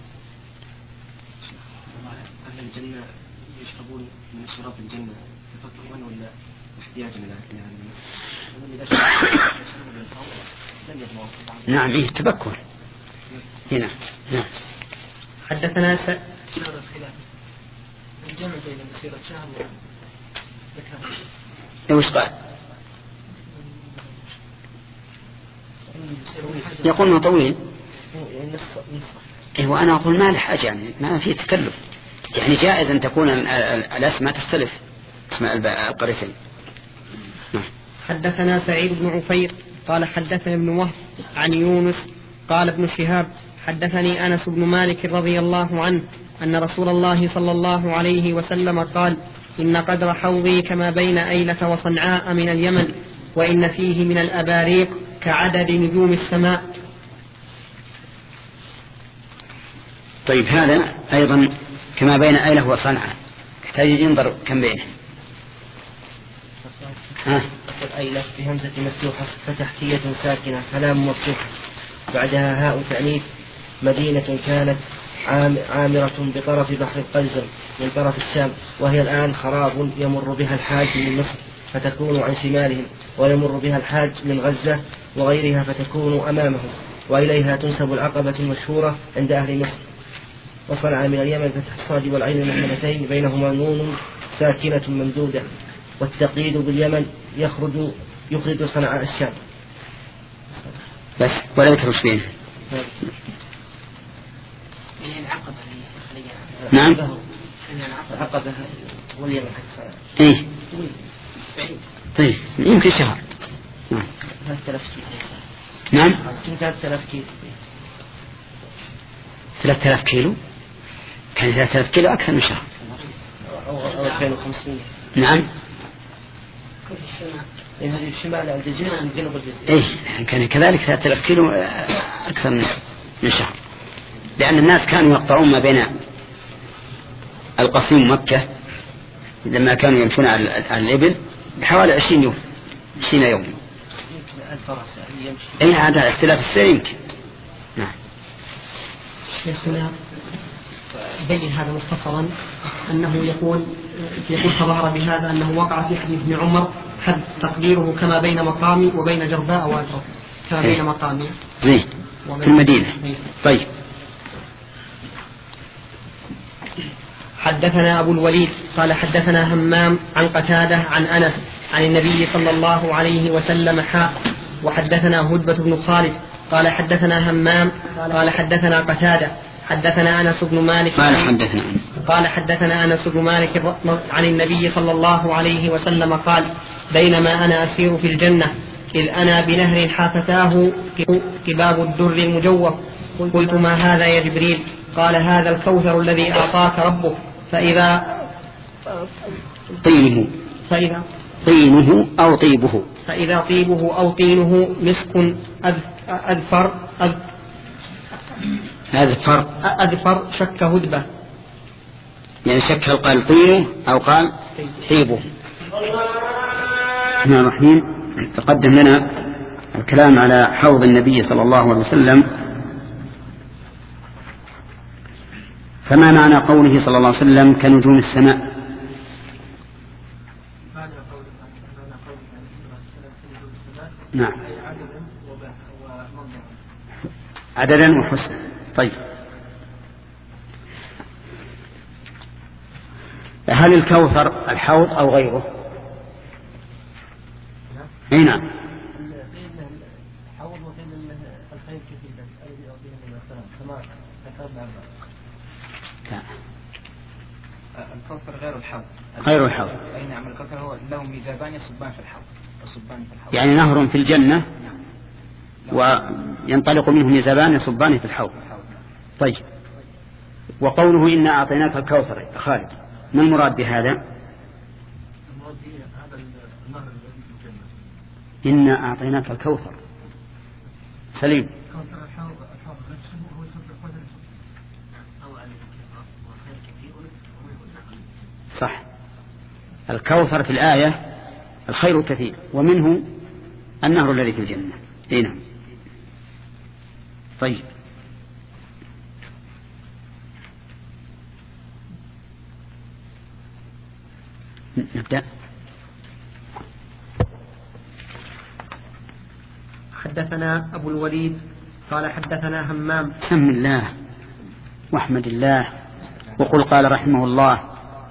أهل الجنة يشربون من شراب الجنة تفكرون ولا احتياجا إلى نعم إيه تبكر هنا. نعم. حدثنا س... الجمع بين مسيرة شهر وش قال؟ يقول انه طويل. إيه وأنا أقول ما له حاجة يعني ما في تكلف، يعني جائز أن تكون الأسماء تختلف اسماء القريتين. حدثنا سعيد بن عفير قال حدثنا ابن وهب عن يونس قال ابن شهاب حدثني أنس بن مالك رضي الله عنه أن رسول الله صلى الله عليه وسلم قال إن قدر حوضي كما بين أيلة وصنعاء من اليمن وإن فيه من الأباريق كعدد نجوم السماء. طيب هذا أيضا كما بين أيلة وصنعاء يحتاج ينظر كم بينه. ها أيلة بهمزة مفتوحة فتحتية ساكنة فلام مفتوحة بعدها هاء تأنيث مدينة كانت عامرة بطرف بحر القلزم من طرف الشام، وهي الآن خراب يمر بها الحاج من مصر فتكون عن شمالهم، ويمر بها الحاج من غزة وغيرها فتكون أمامهم، وإليها تنسب العقبة المشهورة عند أهل مصر. وصنع من اليمن فتح الصاد والعين المهملتين بينهما نون ساكنة ممدودة، والتقييد باليمن يخرج يخرج صنعاء الشام. بس ولا ذكر وش فيه. نعم عقبة واليوم ايه طيب يمكن شهر. نعم نعم ثلاثة آلاف كيلو ثلاثة آلاف كيلو كان ثلاثة آلاف كيلو أكثر من شهر أو ألفين وخمسمائة. نعم إيه هذه الشمال الجزيرة عند جنوب الجزيرة. إيه كان كذلك ثلاثة آلاف كيلو أكثر من من شهر لأن الناس كانوا يقطعون ما بين القصيم ومكة لما كانوا يمشون على الإبل بحوالي عشرين يوم عشرين يوم. أي هذا اختلاف السير يمكن. نعم. شيخنا بين هذا مختصرا أنه يقول يقول فظهر بهذا أنه وقع في حديث ابن عمر حد تقديره كما بين مقامي وبين جرباء وأجرب كما بين مقامي زين في المدينة. طيب حدثنا أبو الوليد قال حدثنا همام عن قتادة عن أنس عن النبي صلى الله عليه وسلم حاء وحدثنا هدبة بن خالد قال حدثنا همام قال حدثنا قتادة حدثنا أنس بن مالك قال حدثنا قال حدثنا أنس بن مالك عن النبي صلى الله عليه وسلم قال بينما أنا أسير في الجنة إذ أنا بنهر حافتاه كباب الدر المجوف قلت ما هذا يا جبريل قال هذا الكوثر الذي أعطاك ربك فإذا طينه فإذا طينه أو طيبه فإذا طيبه أو طينه مسك أذفر أذفر أذفر شك هدبة يعني شك هل قال طينه أو قال طيبه. الرحمن الرحيم. تقدم لنا الكلام على حوض النبي صلى الله عليه وسلم. فما معنى قوله صلى الله عليه وسلم كنجوم السماء؟ نعم عددا وحسنا. طيب هل الكوثر الحوض أو غيره؟ اي نعم الحوض وحين الخير كثيرا الذي أعطيه من السلام كما ذكرنا الكوثر غير الحوض غير الحوض. أي نعم الكوثر هو له ميزابان يصبان في الحوض يصبان في الحوض يعني نهر في الجنة وينطلق منه ميزابان يصبان في الحوض. طيب وقوله إنا أعطيناك الكوثر خالد ما المراد بهذا؟ المراد به هذا النهر الذي في الجنة. إنا أعطيناك الكوثر سليم. الكوثر الحوض الحوض نفسه هو يصب إخوة أو عليه وخير كثير صح. الكوثر في الآية الخير الكثير ومنه النهر الذي في الجنة. اي نعم. طيب نبدأ. حدثنا أبو الوليد قال حدثنا همام. سم الله واحمد الله وقل قال رحمه الله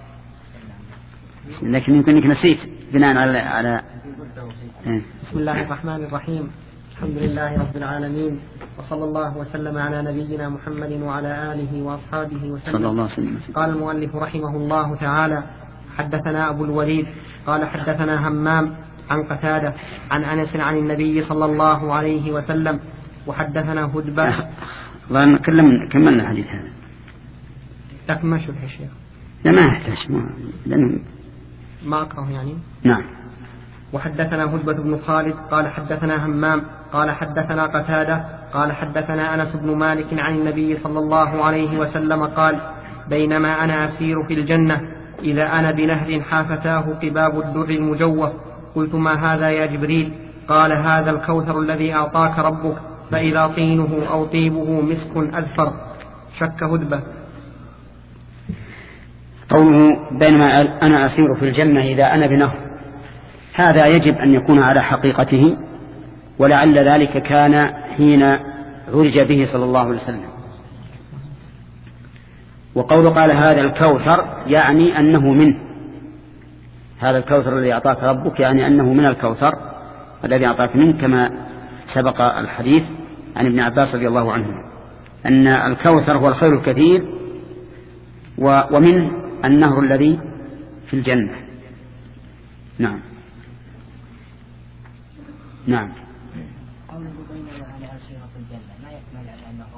لكن يمكن انك نسيت بناء على على بسم الله الرحمن الرحيم الحمد لله رب العالمين وصلى الله وسلم على نبينا محمد وعلى آله وأصحابه وسلم. صلى الله وسلم. قال المؤلف رحمه الله تعالى حدثنا أبو الوليد قال حدثنا همام عن قتادة عن أنس عن النبي صلى الله عليه وسلم وحدثنا هدبة. والله كلمنا كملنا الحديث هذا. تكمل شو الشيخ؟ لا ما يحتاج ما لأنه ما أكره يعني. نعم. وحدثنا هدبة بن خالد قال حدثنا همام قال حدثنا قتادة قال حدثنا أنس بن مالك عن النبي صلى الله عليه وسلم قال بينما أنا أسير في الجنة إذا أنا بنهر حافتاه قباب الدر المجوف قلت ما هذا يا جبريل قال هذا الكوثر الذي أعطاك ربك فإذا طينه أو طيبه مسك أذفر شك هدبة. قوله بينما أنا أسير في الجنة إذا أنا بنهر هذا يجب أن يكون على حقيقته ولعل ذلك كان حين عرج به صلى الله عليه وسلم. وقول قال هذا الكوثر يعني أنه منه هذا الكوثر الذي أعطاك ربك يعني أنه من الكوثر الذي أعطاك منه كما سبق الحديث عن ابن عباس رضي الله عنه أن الكوثر هو الخير الكثير ومنه النهر الذي في الجنة. نعم نعم. قوله بيننا على سيرة الجنة ما يكمل على أنه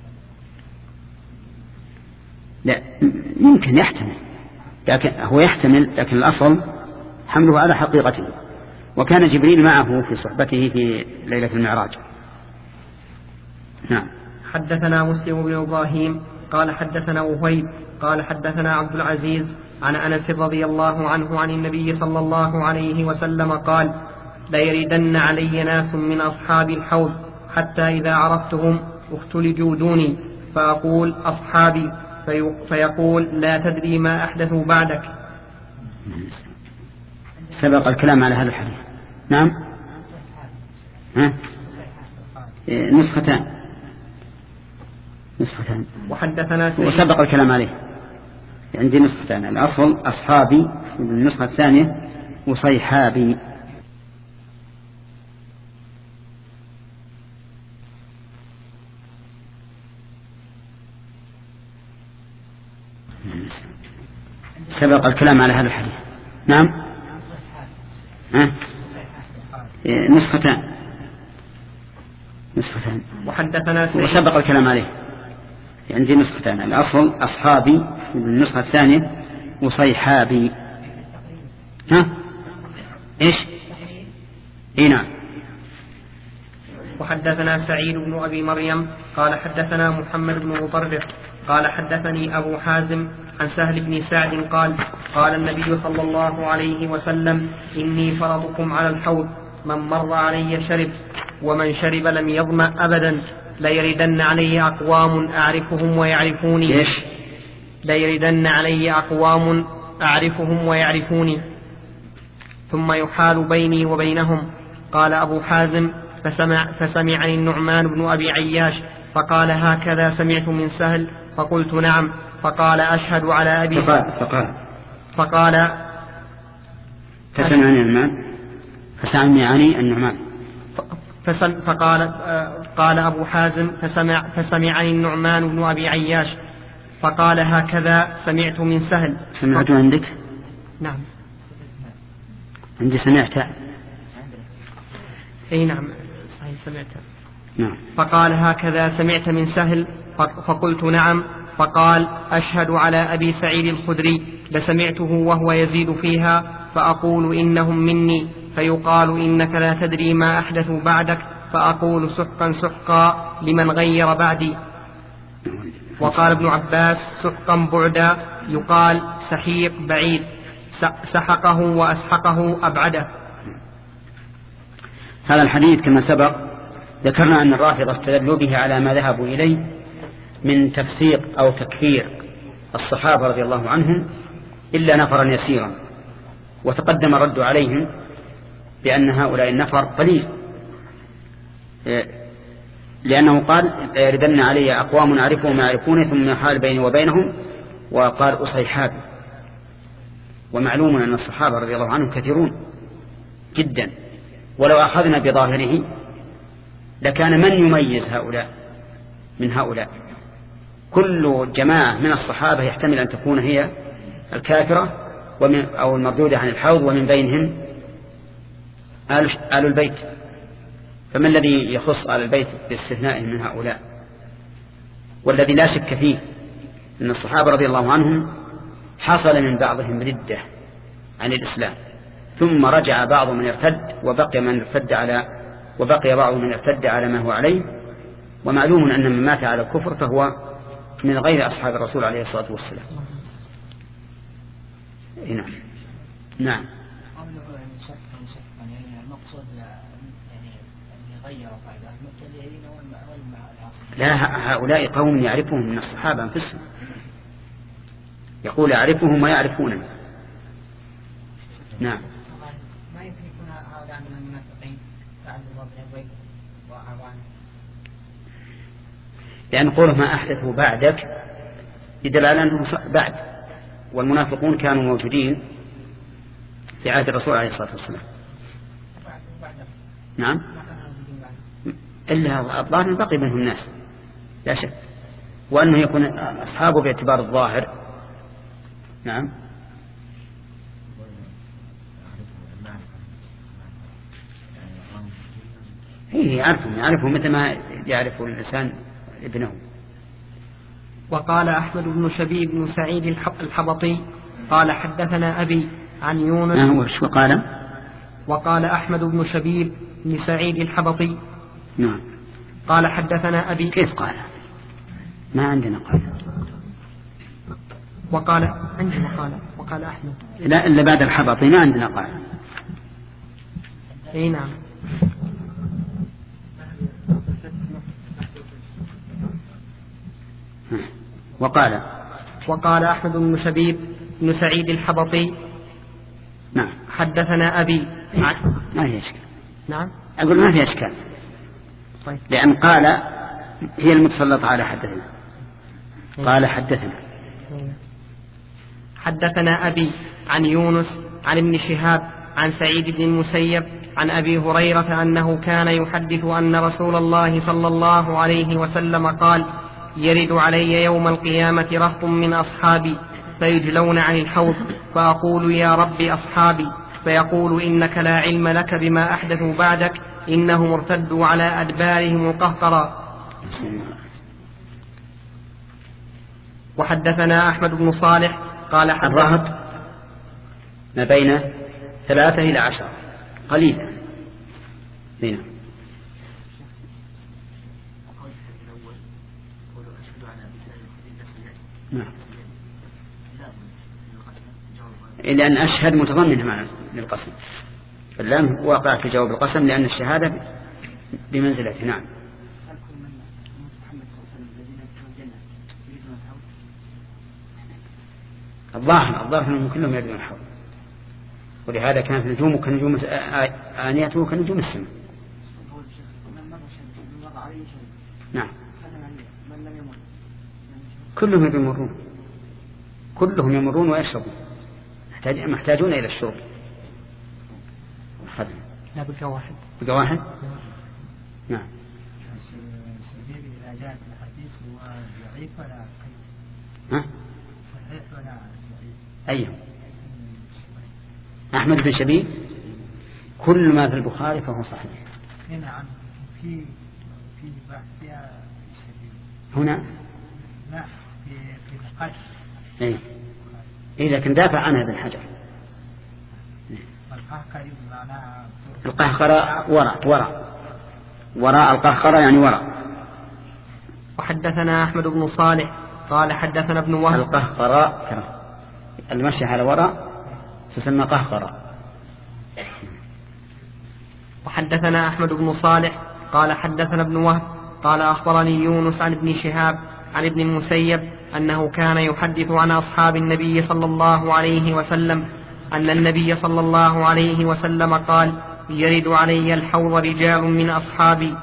لا يمكن يحتمل، لكن هو يحتمل لكن الأصل حمله على حقيقته. وكان جبريل معه في صحبته في ليلة المعراج. نعم. حدثنا مسلم بن إبراهيم قال حدثنا وهيب قال حدثنا عبد العزيز عن أنس رضي الله عنه عن النبي صلى الله عليه وسلم قال ليردن علي ناس من أصحاب الحوض حتى إذا عرفتهم اختلجوا دوني فأقول أصحابي في فيقول لا تدري ما أحدثوا بعدك. سبق الكلام على هذا الحديث. نعم. ها؟ نسختان نسختان وحدثنا سعيد وسبق الكلام عليه. عندي نسختان، الأصل أصحابي، النسخة الثانية وصيحابي. سبق الكلام على هذا الحديث. نعم. ها؟ نسختان نسختان وحدثنا سعيد وسبق الكلام عليه. عندي نسختان، الأصل أصحابي، النسخة الثانية وصيحابي. ها؟ إيش؟ إيه نعم. وحدثنا سعيد بن أبي مريم قال حدثنا محمد بن مطرف قال حدثني أبو حازم عن سهل بن سعد قال قال النبي صلى الله عليه وسلم إني فرضكم على الحوض من مر علي شرب ومن شرب لم يظمأ أبدا ليردن علي أقوام أعرفهم ويعرفوني. إيش؟ ليردن علي أقوام أعرفهم ويعرفوني ثم يحال بيني وبينهم. قال أبو حازم فسمع فسمعني النعمان بن أبي عياش فقال هكذا سمعت من سهل فقلت نعم. فقال أشهد على أبي فقال فقال فقال فسمعني النعمان فسمعني النعمان فسم فقال قال أبو حازم فسمع فسمعني النعمان بن أبي عياش فقال هكذا سمعت من سهل. سمعت عندك؟ نعم عندي سمعت. أي نعم صحيح سمعت. نعم. فقال هكذا سمعت من سهل فقلت نعم. فقال أشهد على أبي سعيد الخدري لسمعته وهو يزيد فيها فأقول إنهم مني فيقال إنك لا تدري ما أحدثوا بعدك فأقول سحقا سحقا لمن غير بعدي. وقال ابن عباس سحقا بعدا يقال سحيق بعيد سحقه وأسحقه أبعده. هذا الحديث كما سبق ذكرنا أن الرافضة استدلوا به على ما ذهبوا إليه من تفسيق أو تكفير الصحابة رضي الله عنهم إلا نفرا يسيرا، وتقدم الرد عليهم بأن هؤلاء النفر قليل، لأنه قال يردن علي أقوام أعرفهم يعرفوني ثم يحال بيني وبينهم، وقال أصيحابي. ومعلوم أن الصحابة رضي الله عنهم كثيرون جدا، ولو أخذنا بظاهره لكان من يميز هؤلاء من هؤلاء. كل جماعة من الصحابة يحتمل أن تكون هي الكافرة ومن أو المردودة عن الحوض، ومن بينهم آل, آل البيت. فما الذي يخص آل البيت باستثنائهم من هؤلاء؟ والذي لا شك فيه أن الصحابة رضي الله عنهم حصل من بعضهم ردة عن الإسلام، ثم رجع بعض من ارتد وبقي من ارتد على وبقي بعض من ارتد على ما هو عليه. ومعلوم أن من مات على الكفر فهو من غير أصحاب الرسول عليه الصلاة والسلام. نعم نعم. لا، هؤلاء قوم يعرفهم من الصحابة أنفسهم، يقول أعرفهم ويعرفونني. نعم. ما يمكن يكون هؤلاء من المنافقين بعد الله بن أبي وأعوانه، لأن قوله ما أحدثوا بعدك يدل على أنه بعد، والمنافقون كانوا موجودين في عهد الرسول عليه الصلاة والسلام. نعم. إلا الظاهر بقي منهم الناس لا شك، وأنه يكون أصحابه باعتبار الظاهر. نعم. هي يعرفهم يعرفهم مثل ما يعرف الإنسان ابنه. وقال أحمد بن شبيب بن سعيد الحبطي قال حدثنا أبي عن يونس. وقال وقال أحمد بن شبيب بن سعيد الحبطي نعم قال حدثنا أبي. كيف قال؟ ما عندنا قال. وقال عندي وقال وقال أحمد لا إلا بعد الحبطي ما عندنا قال. اي نعم. وقال وقال أحمد بن شبيب بن سعيد الحبطي نعم حدثنا أبي. ما في إشكال. نعم أقول ما في إشكال. طيب. لأن قال هي المتسلطة على حدثنا. قال حدثنا حدثنا أبي عن يونس عن ابن شهاب عن سعيد بن المسيب عن أبي هريرة أنه كان يحدث أن رسول الله صلى الله عليه وسلم قال يرد علي يوم القيامة رهط من أصحابي فيجلون عن الحوض فأقول يا رب أصحابي فيقول إنك لا علم لك بما أحدثوا بعدك إنهم ارتدوا على أدبارهم القهقرى. وحدثنا أحمد بن صالح قال الرهط ما بين ثلاثة إلى عشرة قليلا. هنا نعم. لأن أشهد متضمنة معنى للقسم، فاللام واقع في جواب القسم لأن الشهادة بمنزلة. نعم. الظاهر الظاهر أنهم كلهم يدعون الحوض، ولهذا كانت نجومه كنجوم آنيته كنجوم السماء. نعم. كلهم يمرون كلهم يمرون ويشربون محتاجون إلى الشرب. خدم. لا بقى واحد بقى واحد. نعم. السبيل إذا جاء في الحديث هو ضعيف ولا ها؟ صحيح ولا ضعيف؟ أيوه. أحمد بن شبيب كل ما في البخاري فهو صحيح. نعم. في في بحث فيها السبيل هنا. لا في في القتل. إيه. إيه لكن دافع عنها ابن حجر. القهقرة بمعنى القهقرة وراء وراء وراء القهقرة يعني وراء. وحدثنا أحمد بن صالح قال حدثنا ابن وهب. القهقرة المشي على وراء تسمى قهقرة. وحدثنا أحمد بن صالح قال حدثنا ابن وهب قال أخبرني يونس عن ابن شهاب عن ابن المسيب أنه كان يحدث عن أصحاب النبي صلى الله عليه وسلم أن النبي صلى الله عليه وسلم قال يرد علي الحوض رجال من أصحابي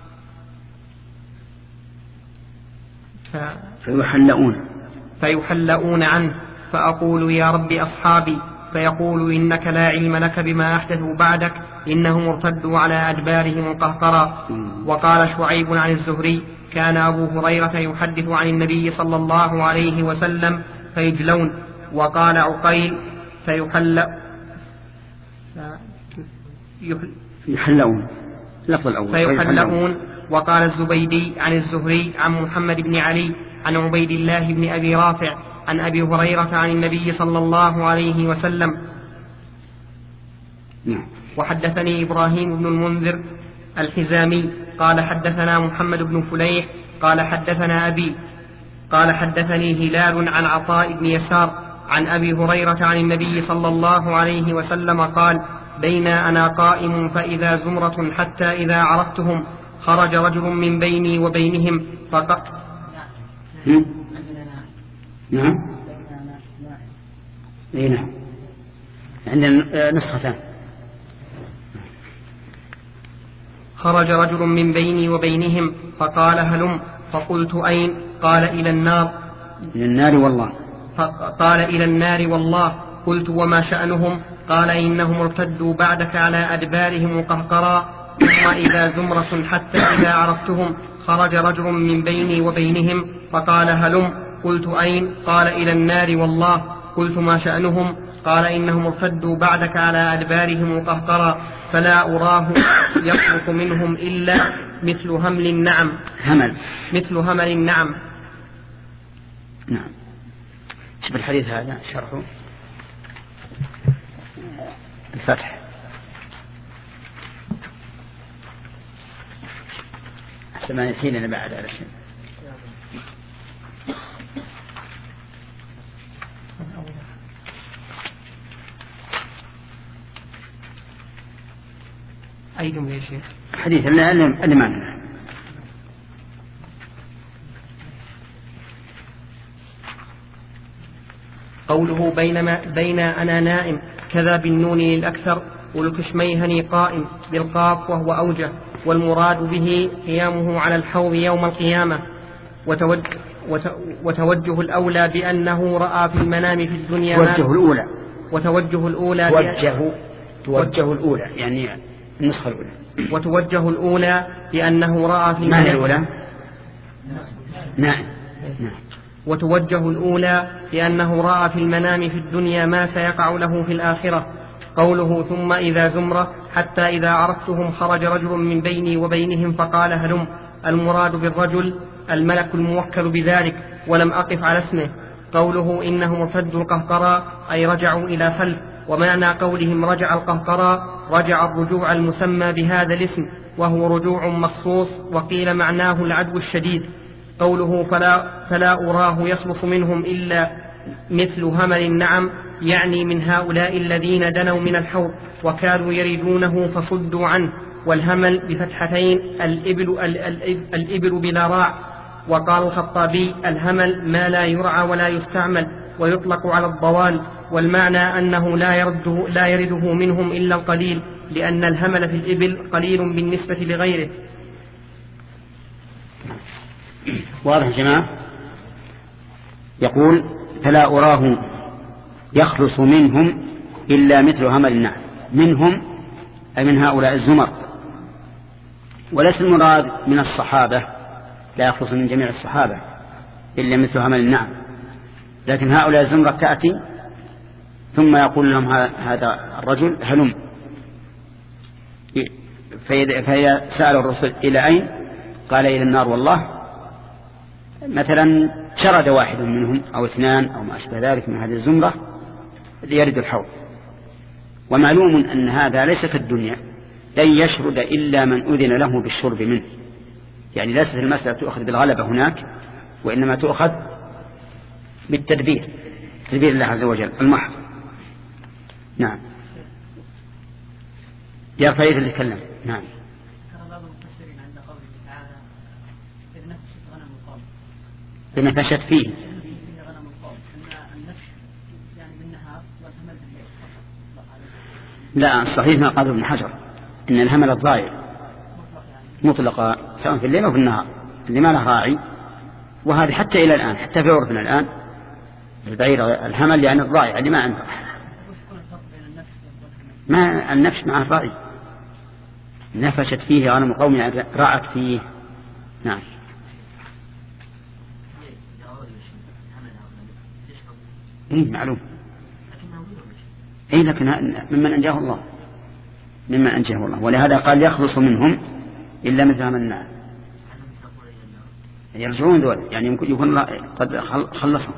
ف... فيحلؤون فيحلؤون عنه فأقول يا رب أصحابي فيقول إنك لا علم لك بما أحدثوا بعدك إنهم ارتدوا على أدبارهم القهقرى. وقال شعيب عن الزهري كان أبو هريرة يحدث عن النبي صلى الله عليه وسلم فيجلون. وقال عقيل فيحلؤ يحلؤون لفظ الأول فيحلؤون. وقال الزبيدي عن الزهري عن محمد بن علي عن عبيد الله بن أبي رافع عن أبي هريرة عن النبي صلى الله عليه وسلم. وحدثني إبراهيم بن المنذر الحزامي قال حدثنا محمد بن فليح قال حدثنا أبي قال حدثني هلال عن عطاء بن يسار عن أبي هريرة عن النبي صلى الله عليه وسلم قال بين أنا قائم فإذا زمرة حتى إذا عرفتهم خرج رجل من بيني وبينهم فقال نعم اي نعم عندنا نسختان. خرج رجل من بيني وبينهم فقال هلم فقلت أين؟ قال إلى النار. إلى النار والله. قال إلى النار والله. قلت وما شأنهم؟ قال إنهم ارتدوا بعدك على أدبارهم قهقرا ثم إذا زمرة حتى إذا عرفتهم خرج رجل من بيني وبينهم فقال هلم. قلت أين؟ قال إلى النار والله. قلت ما شأنهم؟ قال إنهم ارتدوا بعدك على أدبارهم قهقرا فلا أراه يخلق منهم إلا مثل همل النعم. همل مثل همل النعم. نعم. شوف الحديث هذا شرحه الفتح. ثمانية حين بعد على شيء. أي جملة يا شيخ؟ حديث اللي معنا. قوله بينما بين أنا نائم كذا بالنون للأكثر والكشميهني قائم بالقاف وهو أوجه والمراد به قيامه على الحوض يوم القيامة. وتوجه, وتوجه الأولى بأنه رأى في المنام في الدنيا توجه الأولى وتوجه الأولى توجه توجه الأولى يعني النسخة الأولى. وتوجه الأولى بأنه رأى في المنام الأولى نعم نعم. وتوجه الأولى بأنه رأى في المنام في الدنيا ما سيقع له في الآخرة. قوله ثم إذا زمرة حتى إذا عرفتهم خرج رجل من بيني وبينهم فقال هلم. المراد بالرجل الملك الموكل بذلك ولم أقف على اسمه. قوله إنهم ارتدوا القهقرى أي رجعوا إلى خلف. ومعنى قولهم رجع القهقرى رجع الرجوع المسمى بهذا الاسم وهو رجوع مخصوص. وقيل معناه العدو الشديد. قوله فلا, فلا أراه يخلص منهم إلا مثل همل النعم يعني من هؤلاء الذين دنوا من الحوض وكانوا يريدونه فصدوا عنه. والهمل بفتحتين الإبل, الإبل بلا راع. وقال الخطابي الهمل ما لا يرعى ولا يستعمل ويطلق على الضوال. والمعنى أنه لا يرده, لا يرده منهم إلا القليل لأن الهمل في الإبل قليل بالنسبة لغيره. واضح يا جماعة. يقول فلا أراه يخلص منهم إلا مثل همل النعم. منهم أي من هؤلاء الزمر. وليس المراد من الصحابة لا يخلص من جميع الصحابة إلا مثل همل النعم. لكن هؤلاء الزمرة تأتي ثم يقول لهم هذا الرجل هلم. فإذا سأل الرسل إلى أين قال إلى النار والله. مثلا شرد واحد منهم أو اثنان أو ما أشبه ذلك من هذه الزمرة ليرد الحوض. ومعلوم أن هذا ليس كالدنيا لن يشرد إلا من أذن له بالشرب منه. يعني ليست المسألة تؤخذ بالغلبة هناك وإنما تؤخذ بالتدبير تدبير الله عز وجل المحض. نعم يا فريد اللي تكلم. نعم. بنفشت فيه لا الصحيح ما قال ابن حجر إن الهمل الضائع مطلقا سواء في الليل أو في النهار اللي ما له راعي. وهذه حتى إلى الآن حتى في عرفنا الآن البعير الهمل يعني الضائع اللي ما عنده ما النفش مع الراعي نفشت فيه غنم قوم رعت فيه. نعم. إيه معلوم. إيه لكن ممن أنجاه الله ممن أنجاه الله. ولهذا قال يخلص منهم إلا مثل همل النعم. يرجعون دول يعني يكون قد خلصهم.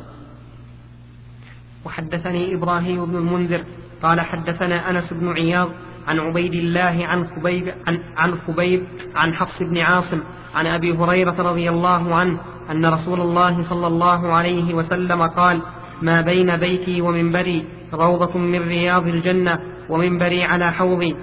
وحدثني إبراهيم بن المنذر قال حدثنا أنس بن عياض عن عبيد الله عن خبيب عن, عن خبيب عن حفص بن عاصم عن أبي هريرة رضي الله عنه أن رسول الله صلى الله عليه وسلم قال ما بين بيتي ومنبري روضة من رياض الجنة ومنبري على حوضي.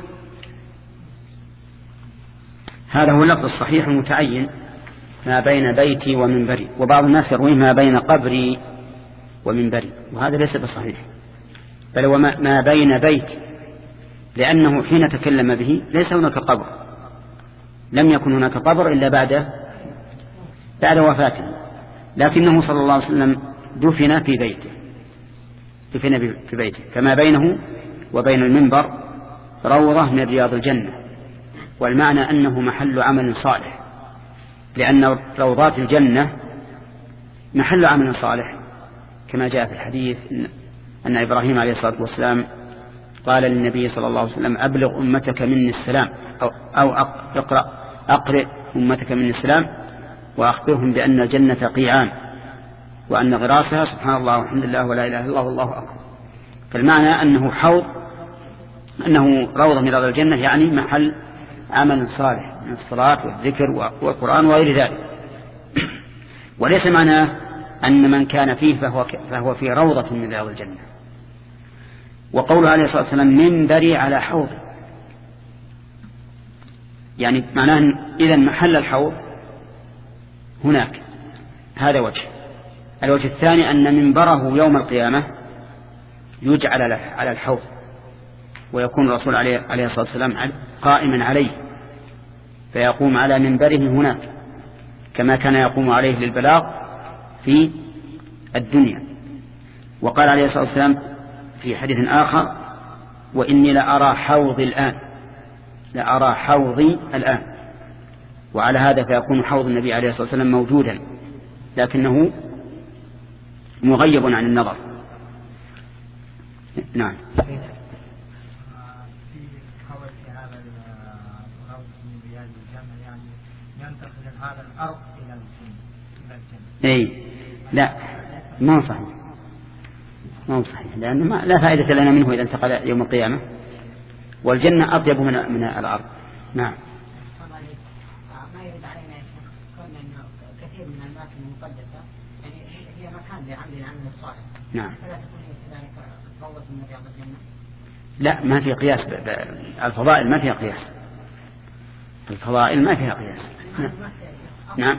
هذا هو اللفظ الصحيح المتعين ما بين بيتي ومنبري. وبعض الناس يرويه ما بين قبري ومنبري وهذا ليس بصحيح بل هو ما بين بيتي لأنه حين تكلم به ليس هناك قبر لم يكن هناك قبر إلا بعد بعد وفاته. لكنه صلى الله عليه وسلم دفن في بيته دفن في بيته فما بينه وبين المنبر روضة من رياض الجنة والمعنى أنه محل عمل صالح، لأن روضات الجنة محل عمل صالح، كما جاء في الحديث أن إبراهيم عليه الصلاة والسلام قال للنبي صلى الله عليه وسلم أبلغ أمتك مني السلام، أو, أو اقرأ أقرئ أمتك مني السلام وأخبرهم بأن الجنة قيعان وأن غراسها سبحان الله والحمد لله ولا إله إلا الله والله أكبر. فالمعنى أنه حوض، أنه روضة من رياض الجنة، يعني محل عمل صالح من الصلاة والذكر والقرآن وغير ذلك. وليس معناه أن من كان فيه فهو, فهو في روضة من رياض الجنة. وقوله عليه الصلاة والسلام منبري على حوض، يعني معناه إذن محل الحوض هناك. هذا وجه. الوجه الثاني أن منبره يوم القيامة يجعل على الحوض، ويكون الرسول عليه الصلاة والسلام قائما عليه، فيقوم على منبره هناك كما كان يقوم عليه للبلاغ في الدنيا. وقال عليه الصلاة والسلام في حديث آخر وإني لأرى حوضي الآن، لأرى حوضي الآن. وعلى هذا فيكون حوض النبي عليه الصلاة والسلام موجودا لكنه مغيب عن النظر. نعم. هذا الأرض إلى الجنة. أي لا ما صحيح، ما صحيح، لأنه ما لا فائدة لنا منه إذا انتقل يوم القيامة، والجنة أطيب من من الأرض. نعم. ما يرد علينا كون كثير من الأماكن المقدسة يعني هي مكان لعمل العمل الصالح. نعم. فلا تكون كذلك روضة من رياض الجنة. لا ما في قياس، الفضائل ما فيها قياس، الفضائل ما فيها قياس. نعم. نعم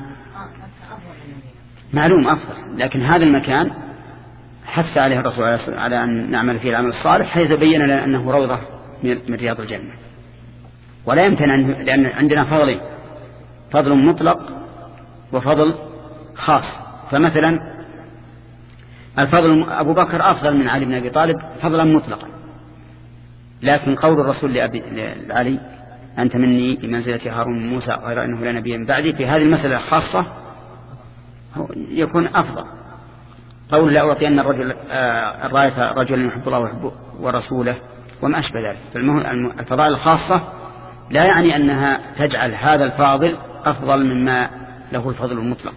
معلوم أفضل، لكن هذا المكان حث عليه الرسول على أن نعمل فيه العمل الصالح حيث بين لنا أنه روضة من رياض الجنة. ولا يمتنع، لأن عندنا فضلين، فضل مطلق وفضل خاص. فمثلا الفضل أبو بكر أفضل من علي بن أبي طالب فضلا مطلقا، لكن قول الرسول لعلي أنت مني بمنزلة هارون من موسى غير أنه لا نبي من بعدي في هذه المسألة الخاصة يكون أفضل. قول لا أعطي أن الرجل آه الراية رجل يحب الله ويحب ورسوله وما أشبه ذلك. فالفضائل الخاصة لا يعني أنها تجعل هذا الفاضل أفضل مما له الفضل المطلق.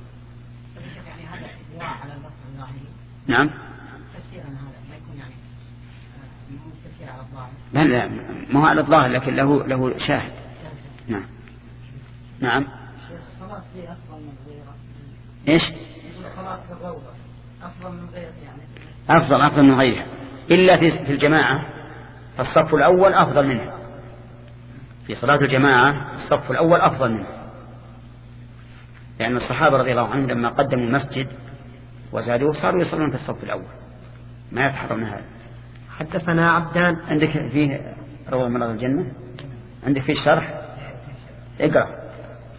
نعم. لا لا ما هو على الظاهر لكن له له شاهد. نعم. نعم. ايش؟ أفضل أفضل من غيرها إلا في الجماعة، فالصف الأول أفضل منه. في صلاة الجماعة الصف الأول أفضل منه، لأن الصحابة رضي الله عنهم لما قدموا المسجد وزادوه صاروا يصلون في الصف الأول، ما يتحرون هذا. حدثنا عبدان. عندك فيه روضة من رياض الجنة؟ عندك فيه الشرح؟ اقرأ.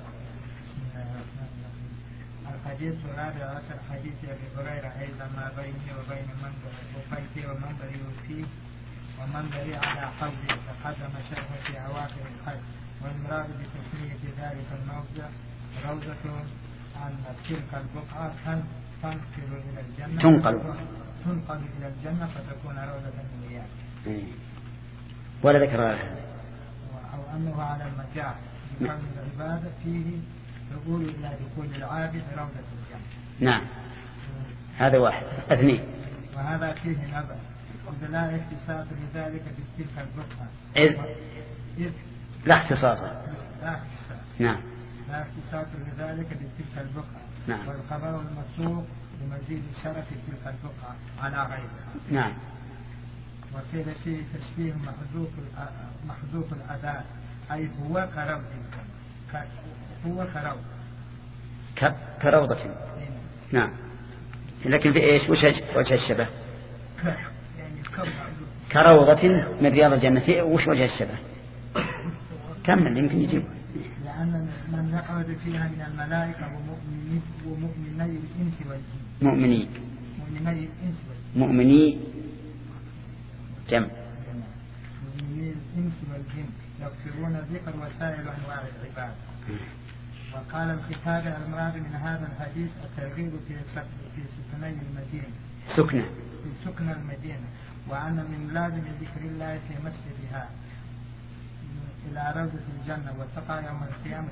الحديث الرابع عشر حديث أبي هريرة أيضا ما بيني وبين بيتي ومنبري فيه ومنبري على حوضي تقدم شرح في أواخر الحج. والمراد بتسمية ذلك الموضع روضة عن تلك البقعة تنقل إلى الجنة تنقل تنقل إلى الجنة فتكون روضة من رياض. ولا ذكر هذا. أو أنه على المجاع بكون العبادة فيه يقول إلى دخول العابد روضة الجنة. نعم. هذا واحد. اثنين. وهذا فيه نظر إذا لا اختصاص لذلك بتلك البقعة. إذ إذ لا اختصاص. لا اختصاص. نعم. لا اختصاص لذلك بتلك البقعة. نعم. والخبر المسوق لمزيد شرف تلك البقعة على غيرها. نعم. وقيل فيه تشبيه محذوف محذوف الأداء أي هو كروض هو كروض كروضة. نعم. لكن في ايش وش وجه الشبه؟ كروضة من رياض الجنة. في وش وجه الشبه؟ كمل يمكن يجيب. لأن من يقعد فيها من الملائكة ومؤمني ومؤمني الإنس والجن. مؤمني. مؤمني الإنس والجن. مؤمني جمع. مؤمني الإنس والجن يكثرون ذكر وسائر أنواع العباد. وقال الخطابي المراد من هذا الحديث الترغيب في في سكني المدينة سكنة في سكن المدينة، وأن من لازم ذكر الله في مسجدها إلى روضة الجنة وتقى يوم القيامة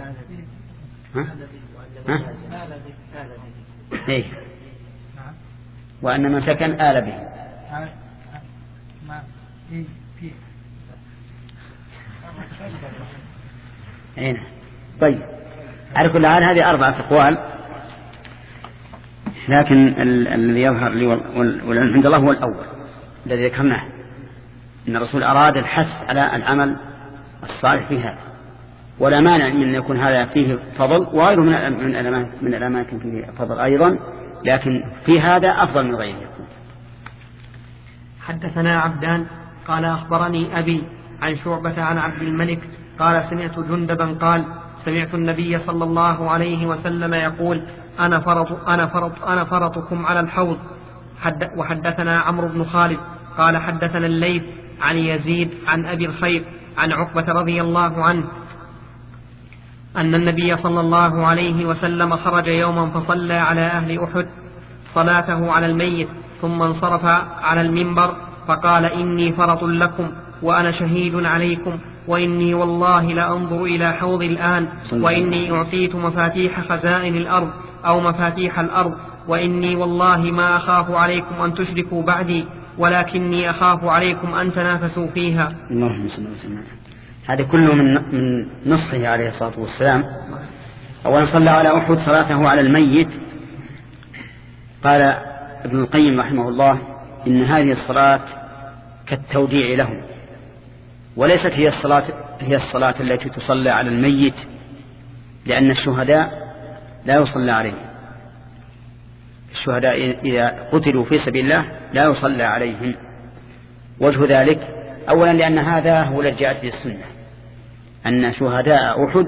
إيه. وأن من سكن آل به ما إيه فيه. هنا. طيب على كل حال هذه أربعة أقوال، لكن الذي يظهر لي والعلم عند الله هو الأول الذي ذكرناه، إن الرسول أراد الحث على العمل الصالح في هذا، ولا مانع من أن يكون هذا فيه فضل، وغيره من من الأماكن فيه فضل أيضا، لكن في هذا أفضل من غيره. حدثنا عبدان قال أخبرني أبي عن شعبة عن عبد الملك قال سمعت جندبا قال سمعت النبي صلى الله عليه وسلم يقول أنا فرط أنا فرط أنا فرطكم على الحوض. حد وحدثنا عمرو بن خالد قال حدثنا الليث عن يزيد عن أبي الخير عن عقبة رضي الله عنه أن النبي صلى الله عليه وسلم خرج يوما فصلى على أهل أحد صلاته على الميت، ثم انصرف على المنبر فقال إني فرط لكم وأنا شهيد عليكم، وإني والله لأنظر إلى حوض الآن، وإني أعطيت مفاتيح خزائن الأرض أو مفاتيح الأرض، وإني والله ما أخاف عليكم أن تشركوا بعدي، ولكني أخاف عليكم أن تنافسوا فيها. اللهم صل وسلم. هذا كله من من نصحه عليه الصلاة والسلام. أولا صلى على أحد صلاته على الميت. قال ابن القيم رحمه الله إن هذه الصلاة كالتوديع له، وليست هي الصلاة هي الصلاة التي تصلى على الميت، لأن الشهداء لا يصلى عليهم. الشهداء إذا قتلوا في سبيل الله لا يصلى عليهم. وجه ذلك أولا لأن هذا هو الذي جاءت به السنة، أن شهداء أحد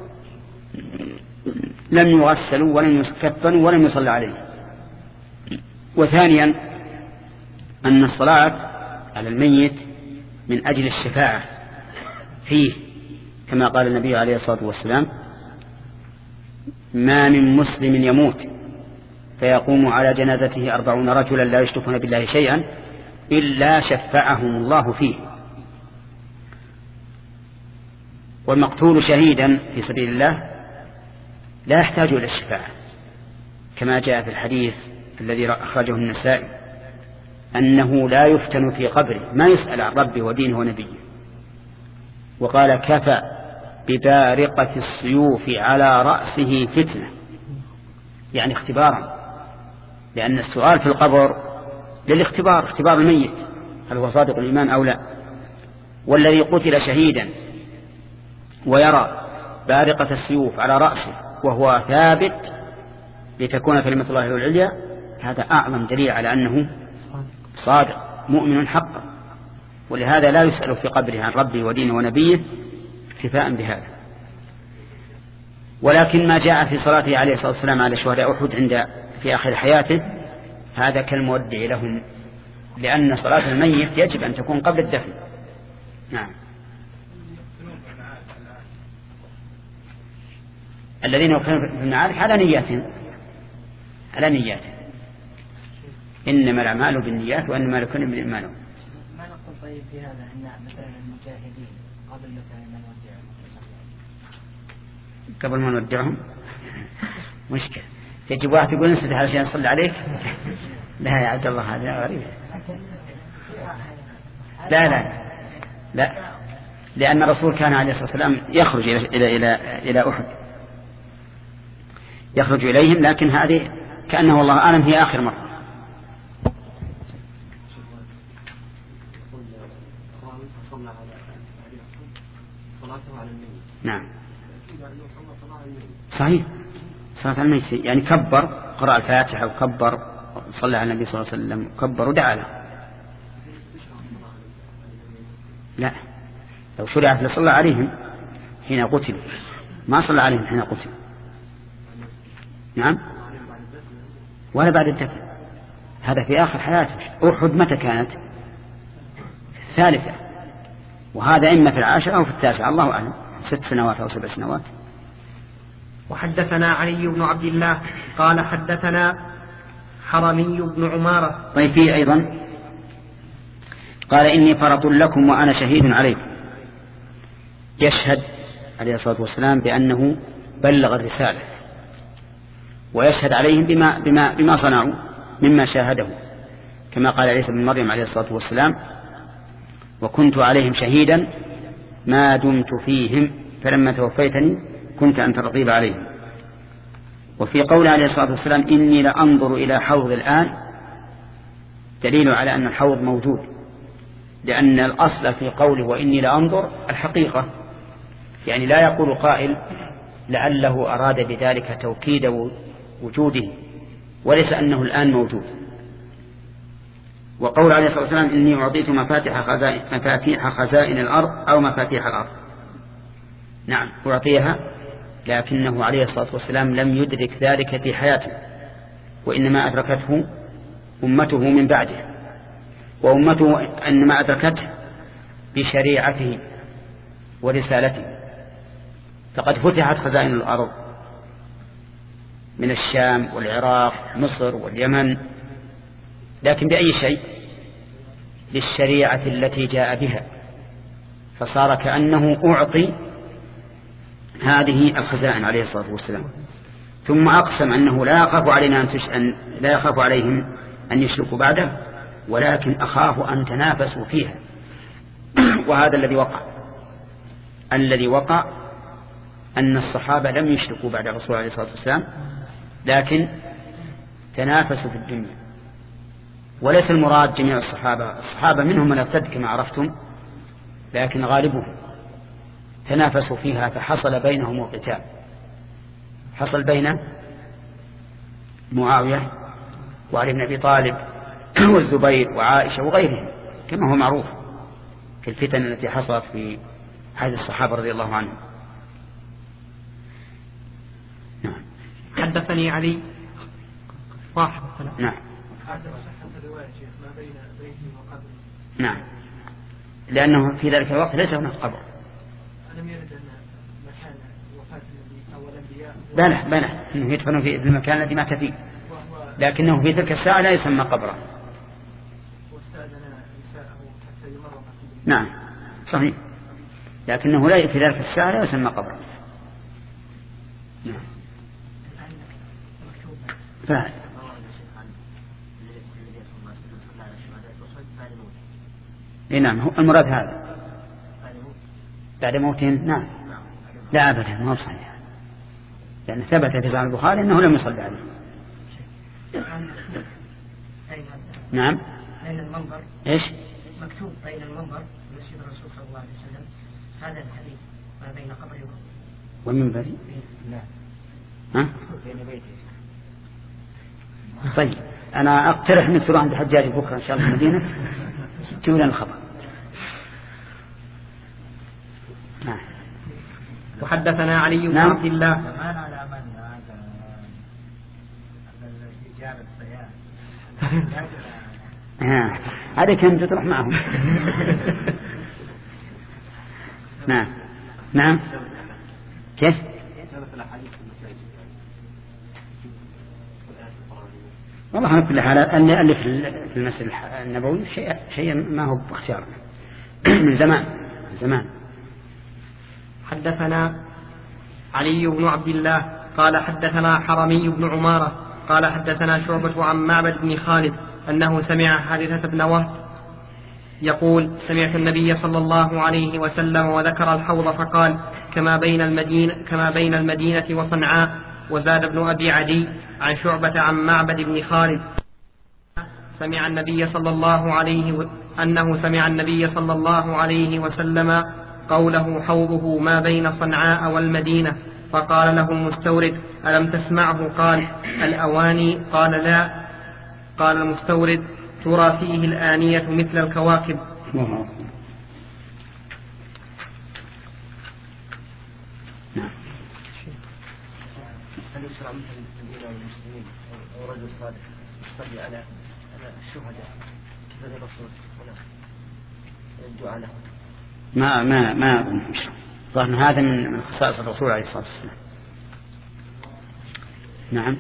لم يغسلوا ولم يكفنوا ولم يصلى عليهم. وثانيا أن الصلاة على الميت من أجل الشفاعة فيه، كما قال النبي عليه الصلاة والسلام ما من مسلم يموت فيقوم على جنازته أربعون رجلا لا يشركون بالله شيئا إلا شفعهم الله فيه. والمقتول شهيدا في سبيل الله لا يحتاج إلى الشفاعة، كما جاء في الحديث الذي أخرجه النسائي أنه لا يفتن في قبره، ما يسأل عن ربه ودينه ونبيه. وقال كفى ببارقة السيوف على رأسه فتنة، يعني اختبارا، لأن السؤال في القبر للاختبار، اختبار الميت هل هو صادق الإيمان أو لا. والذي قتل شهيدا ويرى بارقة السيوف على رأسه وهو ثابت لتكون كلمة الله العليا، هذا أعظم دليل على أنه صادق مؤمن حقا، ولهذا لا يسأل في قبره عن ربه ودينه ونبيه اكتفاء بهذا. ولكن ما جاء في صلاته عليه الصلاة والسلام على شهداء أحد عند في آخر حياته هذا كالمودع لهم، لأن صلاة الميت يجب أن تكون قبل الدفن. نعم. الذين يقتلون في المعارك على نياتهم على نياتهم إنما الأعمال بالنيات وإنما لكل امرئ ما نوى. ما نقول طيب في هذا أن مثلا المجاهدين قبل مثلا ما نودعهم قبل ما نودعهم مشكلة، يجب واحد يقول نسد علشان يصلي عليك؟ لا يا عبد الله هذا غريب. لا لا لا لأن الرسول كان عليه الصلاة والسلام يخرج إلى إلى إلى إلى أحد، يخرج إليهم، لكن هذه كأنه والله أعلم هي آخر مرة. نعم صحيح، صلاة على الميت يعني كبر قرأ الفاتحة وكبر صلى على النبي صلى الله عليه وسلم وكبر ودعا له. لا، لو شرعت لصلى عليهم حين قتلوا، ما صلى عليهم حين قتلوا. نعم، ولا بعد الدفن، هذا في آخر حياته. أحد متى كانت؟ الثالثة، وهذا إما في العاشرة أو في التاسعة، الله أعلم، ست سنوات أو سبع سنوات. وحدثنا علي بن عبد الله قال حدثنا حرمي بن عمارة. طيب فيه أيضا قال إني فرط لكم وأنا شهيد عليكم، يشهد عليه الصلاة والسلام بأنه بلغ الرسالة، ويشهد عليهم بما, بما, بما صنعوا مما شاهده، كما قال عيسى بن مريم عليه الصلاة والسلام: وكنت عليهم شهيدا ما دمت فيهم فلما توفيتني كنت أنت الرقيب عليهم. وفي قول عليه الصلاة والسلام: إني لأنظر إلى حوض الآن، دليل على أن الحوض موجود، لأن الأصل في قوله وإني لأنظر الحقيقة، يعني لا يقول قائل لعله أراد بذلك توكيد وجوده وليس أنه الآن موجود. وقول عليه الصلاة والسلام: إني أعطيت مفاتيح خزائن, مفاتيح خزائن الأرض أو مفاتيح الأرض، نعم أعطيها، لكنه عليه الصلاة والسلام لم يدرك ذلك في حياته، وإنما أدركته أمته من بعده، وأمته إنما أدركته بشريعته ورسالته. فقد فتحت خزائن الأرض من الشام والعراق مصر واليمن، لكن بأي شيء؟ للشريعة التي جاء بها، فصار كأنه أعطي هذه الخزائن عليه الصلاة والسلام. ثم أقسم أنه لا يخاف علينا أن تش... أن لا يخاف عليهم أن يشركوا بعده، ولكن أخاف أن تنافسوا فيها. وهذا الذي وقع الذي وقع أن الصحابة لم يشركوا بعد الرسول عليه الصلاة والسلام، لكن تنافسوا في الدنيا. وليس المراد جميع الصحابة، الصحابة منهم من ارتد كما عرفتم، لكن غالبهم تنافسوا فيها، فحصل بينهم قتال، حصل بين معاوية وعلي بن أبي طالب والزبير وعائشة وغيرهم، كما هو معروف في الفتن التي حصلت في عهد الصحابة رضي الله عنهم. نعم. حدثني علي واحد نعم نعم لأنه في ذلك الوقت ليس هناك قبر. ألم يرد أن مكان وفاة النبي أو الأنبياء بلى بلى إنه يدفن في المكان الذي مات فيه، لكنه في تلك الساعة لا يسمى قبرا. واستأذن نساءه حتى يمرض. نعم صحيح، لكنه لا في ذلك الساعة لا يسمى قبرا. نعم فعلا. إيه نعم، هو المراد هذا بعد موتهم. نعم لا أبدا ما هو صحيح، لأن ثبت في صحيح البخاري أنه لم يصلي عليه. نعم بين المنبر إيش مكتوب بين المنبر مسجد الرسول صلى الله عليه وسلم هذا الحديث ما بين قبره والمنبر. لا ها بين بيته. طيب أنا أقترح أنك تروح عند الحجاج بكرة إن شاء الله المدينة تقول لنا الخبر. نعم. وحدثنا علي بن نعم. عبد الله. ما على من هذا الإجابة الصيام. هذا كنت تروح معهم. نعم نعم كيف؟ والله على كل حال أن ألف في المسجد النبوي شيء شيء ما هو باختيار من زمان من زمان. حدثنا علي بن عبد الله قال حدثنا حرمي بن عمارة قال حدثنا شعبة عن معبد بن خالد أنه سمع حارثة بن وهب يقول سمعت النبي صلى الله عليه وسلم وذكر الحوض فقال كما بين المدينة, كما بين المدينة وصنعاء. وزاد ابن أبي عدي عن شعبة عن معبد بن خالد سمع النبي صلى الله عليه و... أنه سمع النبي صلى الله عليه وسلم قوله حوضه ما بين صنعاء والمدينة. فقال له المستورد ألم تسمعه؟ قال الأواني. قال لا. قال المستورد ترى فيه الآنية مثل الكواكب. هل يشرع مثل الإمام المسلمين أو رجل صالح يصلي على على الشهداء كيف الرسول هنا الدعاء لهم؟ ما ما ما أظن يشرب. ظن هذا من من خصائص الرسول عليه الصلاة والسلام. نعم.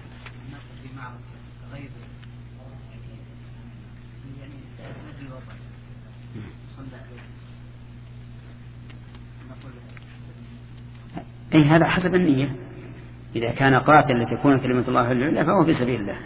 أي هذا حسب النية. إذا كان قاتل لتكون كلمة الله العليا فهو في سبيل الله.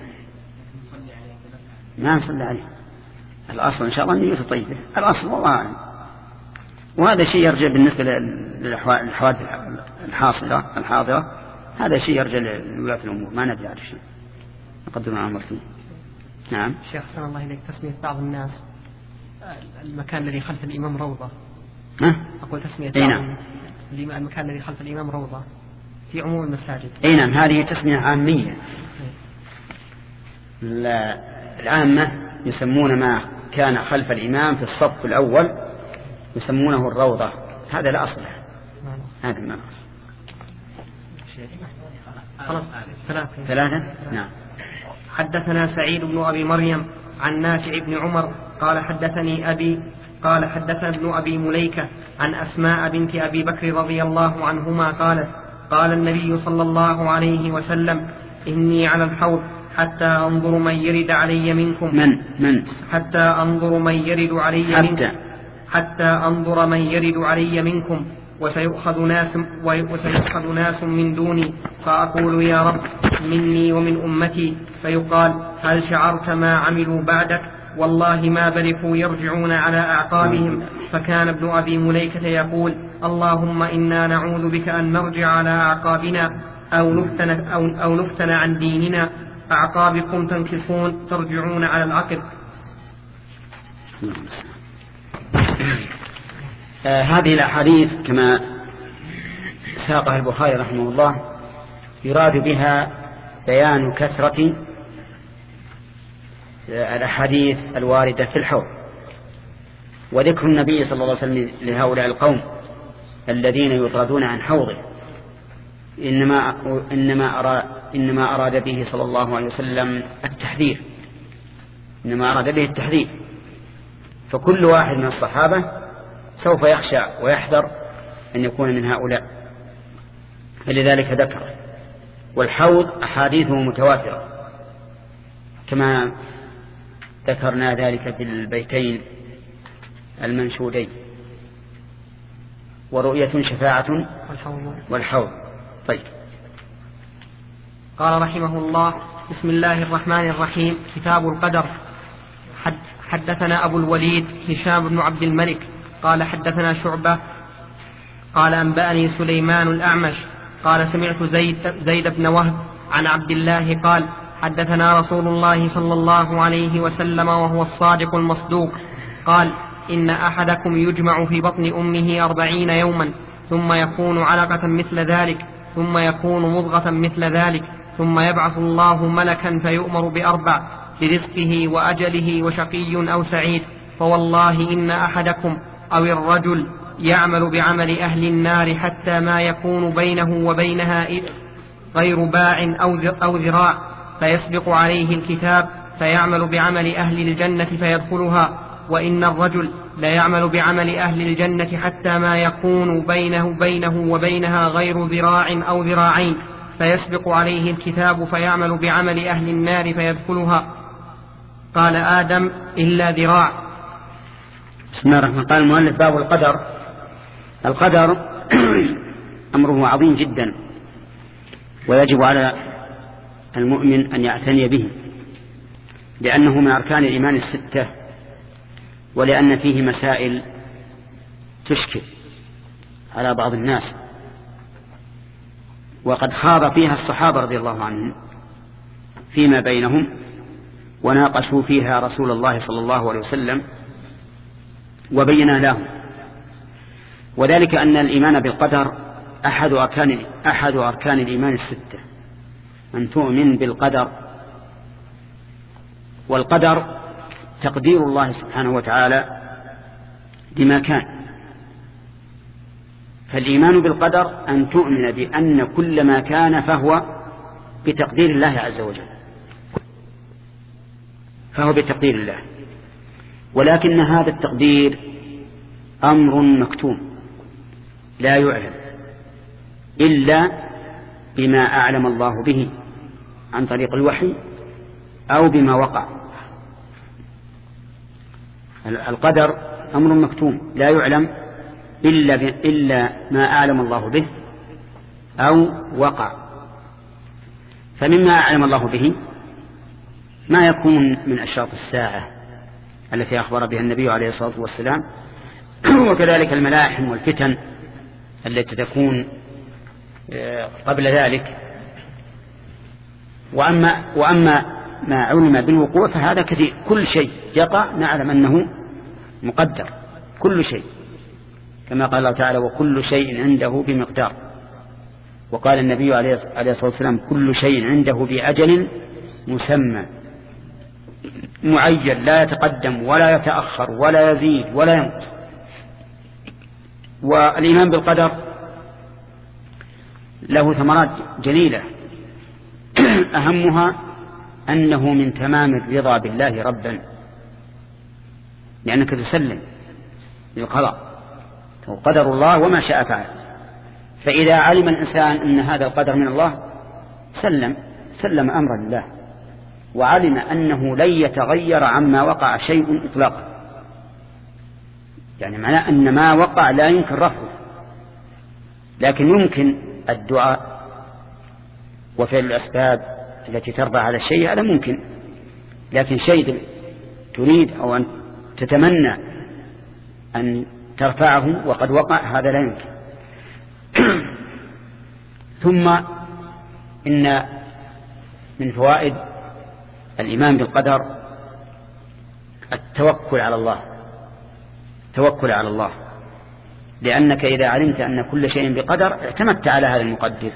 ما نصلي عليه. الأصل إن شاء الله نيته طيبة. الأصل والله أعلم. وهذا شيء يرجع بالنسبة للحوادث الحاصلة الحاضرة. هذا شيء يرجع لولاة الأمور. ما ندري على شيء. نقدر مع أمر فيه. نعم. شيخ سلام الله إليك تسمية بعض الناس المكان الذي خلف الإمام روضة. ها؟ أقول تسمية أي بعض نعم. المكان الذي خلف الإمام روضة في عموم المساجد. أي نعم. هذه تسمية عامية. العامة يسمون ما كان خلف الإمام في الصف الأول يسمونه الروضة. هذا لا أصل. هذا ما أصل. خلاص ثلاثة. ثلاثة. نعم. حدثنا سعيد بن أبي مريم عن نافع بن عمر قال حدثني أبي قال حدثنا ابن أبي مليكة عن أسماء بنت أبي بكر رضي الله عنهما قالت قال النبي صلى الله عليه وسلم إني على الحوض حتى أنظر من يرد علي منكم. من من حتى أنظر من يرد علي حتى منكم حتى أنظر من يرد علي منكم وسيؤخذ ناس وسيؤخذ ناس من دوني فأقول يا رب مني ومن أمتي فيقال هل شعرت ما عملوا بعدك والله ما برحوا يرجعون على أعقابهم. فكان ابن أبي مليكة يقول اللهم إنا نعوذ بك أن نرجع على أعقابنا أو نفتن, أو, أو نفتن عن ديننا أعقابكم تنكصون ترجعون على العقب. آه هذه الأحاديث كما ساقها البخاري رحمه الله يراد بها بيان كثرة الأحاديث الواردة في الحوض وذكر النبي صلى الله عليه وسلم لهؤلاء القوم الذين يطردون عن حوضه إنما, إنما, أراد إنما أراد به صلى الله عليه وسلم التحذير. إنما أراد به التحذير. فكل واحد من الصحابة سوف يخشى ويحذر أن يكون من هؤلاء فلذلك ذكر. والحوض أحاديثه متواترة كما ذكرنا ذلك في البيتين المنشودين ورؤية شفاعة والحوض. طيب. قال رحمه الله بسم الله الرحمن الرحيم كتاب القدر. حد حدثنا أبو الوليد هشام بن عبد الملك قال حدثنا شعبة قال أنبأني سليمان الأعمش قال سمعت زيد, زيد بن وهب عن عبد الله قال حدثنا رسول الله صلى الله عليه وسلم وهو الصادق المصدوق قال إن أحدكم يجمع في بطن أمه أربعين يوما ثم يكون علقة مثل ذلك ثم يكون مضغة مثل ذلك ثم يبعث الله ملكا فيؤمر بأربع برزقه وأجله وشقي أو سعيد فوالله إن أحدكم أو الرجل يعمل بعمل أهل النار حتى ما يكون بينه وبينها غير باع أو ذراع فيسبق عليه الكتاب فيعمل بعمل أهل الجنة فيدخلها وإن الرجل لا يعمل بعمل أهل الجنة حتى ما يكون بينه بينه وبينها غير ذراع أو ذراعين فيسبق عليه الكتاب فيعمل بعمل أهل النار فيدخلها. قال آدم إلا ذراع. بسم الله الرحمن الرحيم. قال المؤلف باب القدر. القدر أمره عظيم جدا ويجب على المؤمن أن يعتني به لأنه من أركان الإيمان الستة ولأن فيه مسائل تشكل على بعض الناس وقد خاض فيها الصحابة رضي الله عنهم فيما بينهم وناقشوا فيها رسول الله صلى الله عليه وسلم وبينا لهم. وذلك أن الإيمان بالقدر أحد أركان, أحد أركان الإيمان الستة أن تؤمن بالقدر. والقدر تقدير الله سبحانه وتعالى لما كان. فالإيمان بالقدر أن تؤمن بأن كل ما كان فهو بتقدير الله عز وجل فهو بتقدير الله ولكن هذا التقدير أمر مكتوم لا يعلم إلا بما أعلم الله به عن طريق الوحي أو بما وقع. القدر أمر مكتوم لا يعلم إلا, إلا ما أعلم الله به أو وقع. فمما أعلم الله به ما يكون من أشراط الساعة التي أخبر بها النبي عليه الصلاة والسلام، وكذلك الملاحم والفتن التي تكون قبل ذلك. وأما, وأما ما علم بالوقوع فهذا كثير، كل شيء يقع نعلم أنه مقدر، كل شيء، كما قال الله تعالى وكل شيء عنده بمقدار. وقال النبي عليه الصلاة والسلام كل شيء عنده بأجل مسمى معين لا يتقدم ولا يتأخر ولا يزيد ولا ينقص. والإيمان بالقدر له ثمرات جليلة، أهمها أنه من تمام الرضا بالله ربا، لأنك تسلم للقضاء وقدر الله وما شاء فعل. فإذا علم الإنسان أن هذا القدر من الله سلم سلم أمر الله، وعلم أنه لن يتغير عما وقع شيء إطلاقا. يعني معناه أن ما وقع لا يمكن رفعه، لكن يمكن الدعاء وفعل الأسباب التي ترفع هذا الشيء، هذا ممكن. لكن شيء تريد أو أن تتمنى أن ترفعه وقد وقع هذا لا يمكن. ثم إن من فوائد الإيمان بالقدر التوكل على الله، توكل على الله، لأنك إذا علمت أن كل شيء بقدر اعتمدت على هذا المقدر.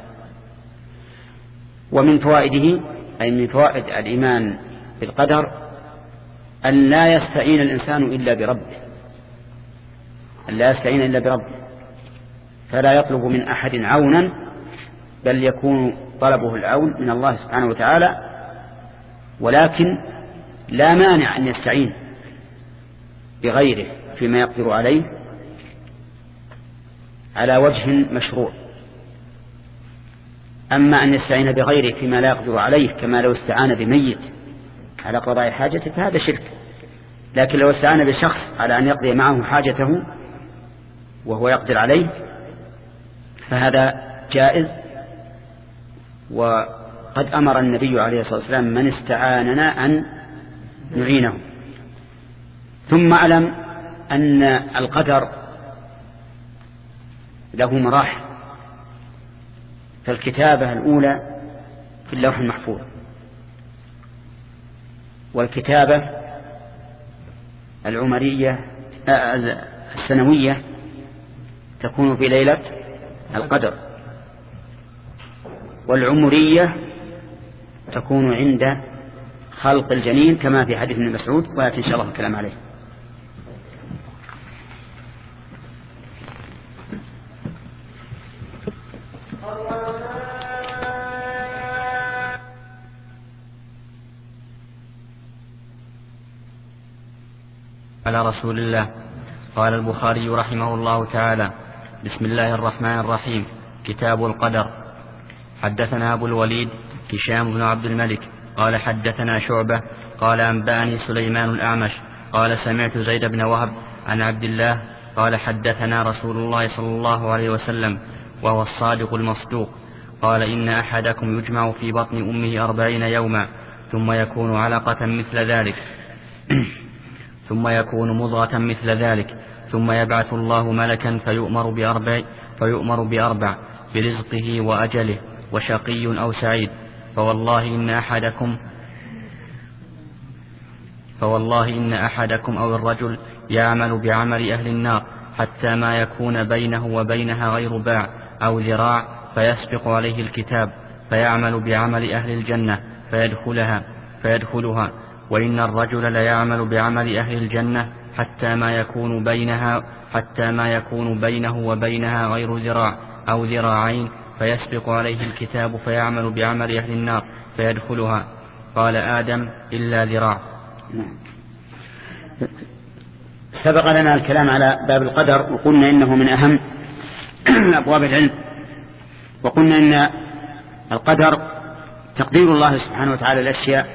ومن فوائده أي من فوائد الإيمان بالقدر أن لا يستعين الإنسان إلا بربه، أن لا يستعين إلا بربه، فلا يطلب من أحد عونا، بل يكون طلبه العون من الله سبحانه وتعالى. ولكن لا مانع أن يستعين بغيره فيما يقدر عليه على وجه مشروع. أما أن يستعين بغيره فيما لا يقدر عليه كما لو استعان بميت على قضاء حاجته فهذا شرك. لكن لو استعان بشخص على أن يقضي معه حاجته وهو يقدر عليه فهذا جائز. وقد أمر النبي عليه الصلاة والسلام من استعاننا أن نعينه. ثم أعلم أن القدر له مراحل، فالكتابة الأولى في اللوح المحفوظ، والكتابة العمرية السنوية تكون في ليلة القدر، والعمرية تكون عند خلق الجنين كما في حديث ابن مسعود، ويأتي إن شاء الله الكلام عليه. على رسول الله. قال البخاري رحمه الله تعالى: بسم الله الرحمن الرحيم. كتاب القدر. حدثنا أبو الوليد هشام بن عبد الملك قال حدثنا شعبة قال أنبأني سليمان الأعمش قال سمعت زيد بن وهب عن عبد الله قال حدثنا رسول الله صلى الله عليه وسلم وهو الصادق المصدوق قال إن أحدكم يجمع في بطن أمه أربعين يوما ثم يكون علقة مثل ذلك ثم يكون مضغة مثل ذلك ثم يبعث الله ملكا فيؤمر بأربع فيؤمر بأربع برزقه وأجله وشقي أو سعيد. فوالله إن أحدكم فوالله إن أحدكم أو الرجل يعمل بعمل أهل النار حتى ما يكون بينه وبينها غير باع أو ذراع فيسبق عليه الكتاب فيعمل بعمل أهل الجنة فيدخلها فيدخلها وإن الرجل ليعمل بعمل أهل الجنة حتى ما يكون بينها حتى ما يكون بينه وبينها غير ذراع أو ذراعين فيسبق عليه الكتاب فيعمل بعمل أهل النار فيدخلها. قال آدم: إلا ذراع. سبق لنا الكلام على باب القدر وقلنا إنه من أهم أبواب العلم، وقلنا إن القدر تقدير الله سبحانه وتعالى الأشياء،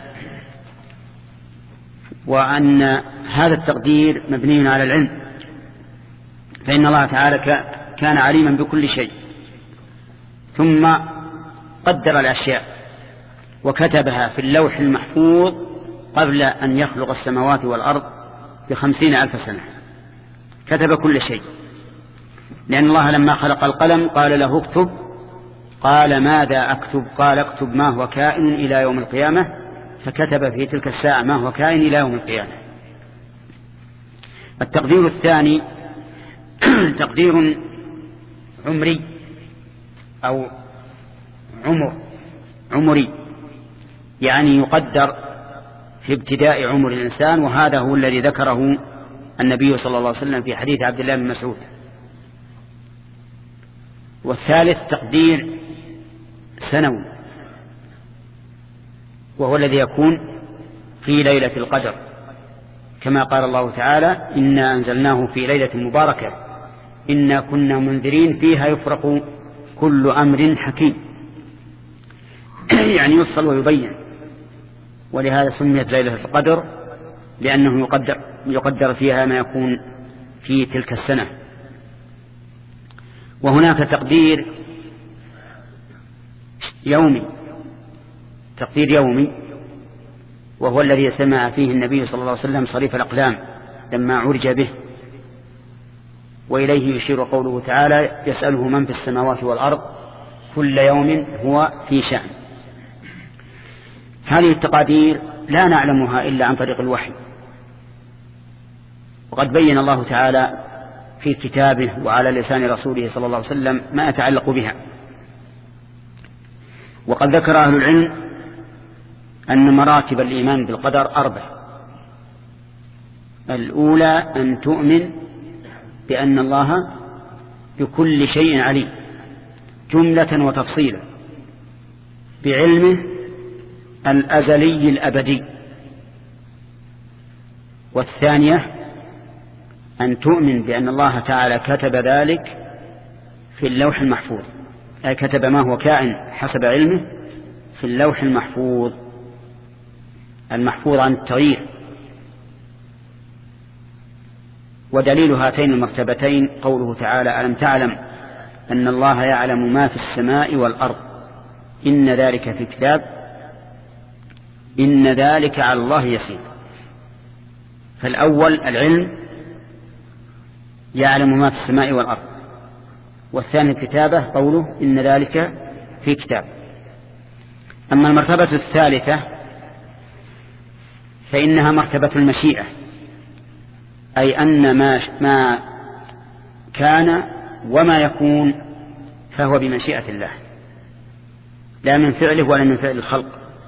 وأن هذا التقدير مبني على العلم، فإن الله تعالى كان عليما بكل شيء ثم قدر الأشياء وكتبها في اللوح المحفوظ قبل أن يخلق السماوات والأرض بخمسين ألف سنة، كتب كل شيء. لأن الله لما خلق القلم قال له اكتب، قال ماذا أكتب؟ قال اكتب ما هو كائن إلى يوم القيامة، فكتب في تلك الساعة ما هو كائن إلى يوم القيامة. التقدير الثاني تقدير عمري أو عمر عمري، يعني يقدر في ابتداء عمر الإنسان، وهذا هو الذي ذكره النبي صلى الله عليه وسلم في حديث عبد الله بن مسعود. والثالث تقدير سنوي، وهو الذي يكون في ليلة القدر، كما قال الله تعالى إنا أنزلناه في ليلة مباركة إنا كنا منذرين فيها يفرق كل أمر حكيم يعني يفصل ويبين. ولهذا سميت ليلة القدر لأنه يقدر, يقدر فيها ما يكون في تلك السنة. وهناك تقدير يومي تقدير يومي وهو الذي سمع فيه النبي صلى الله عليه وسلم صريف الأقلام لما عرج به، وإليه يشير قوله تعالى يسأله من في السماوات والأرض كل يوم هو في شأن. هذه التقادير لا نعلمها إلا عن طريق الوحي، وقد بين الله تعالى في كتابه وعلى لسان رسوله صلى الله عليه وسلم ما يتعلق بها. وقد ذكر أهل العلم أن مراتب الإيمان بالقدر أربع. الأولى أن تؤمن بأن الله بكل شيء عليم جملة وتفصيلا بعلمه الأزلي الأبدي. والثانية أن تؤمن بأن الله تعالى كتب ذلك في اللوح المحفوظ، أي كتب ما هو كائن حسب علمه في اللوح المحفوظ المحفوظ عن التغيير. ودليل هاتين المرتبتين قوله تعالى ألم تعلم أن الله يعلم ما في السماء والأرض إن ذلك في كتاب إن ذلك على الله يسير. فالأول العلم يعلم ما في السماء والأرض، والثاني الكتابة قوله إن ذلك في كتاب. أما المرتبة الثالثة فإنها مرتبة المشيئة، أي أن ما, ما كان وما يكون فهو بمشيئة الله لا من فعله ولا من فعل الخلق.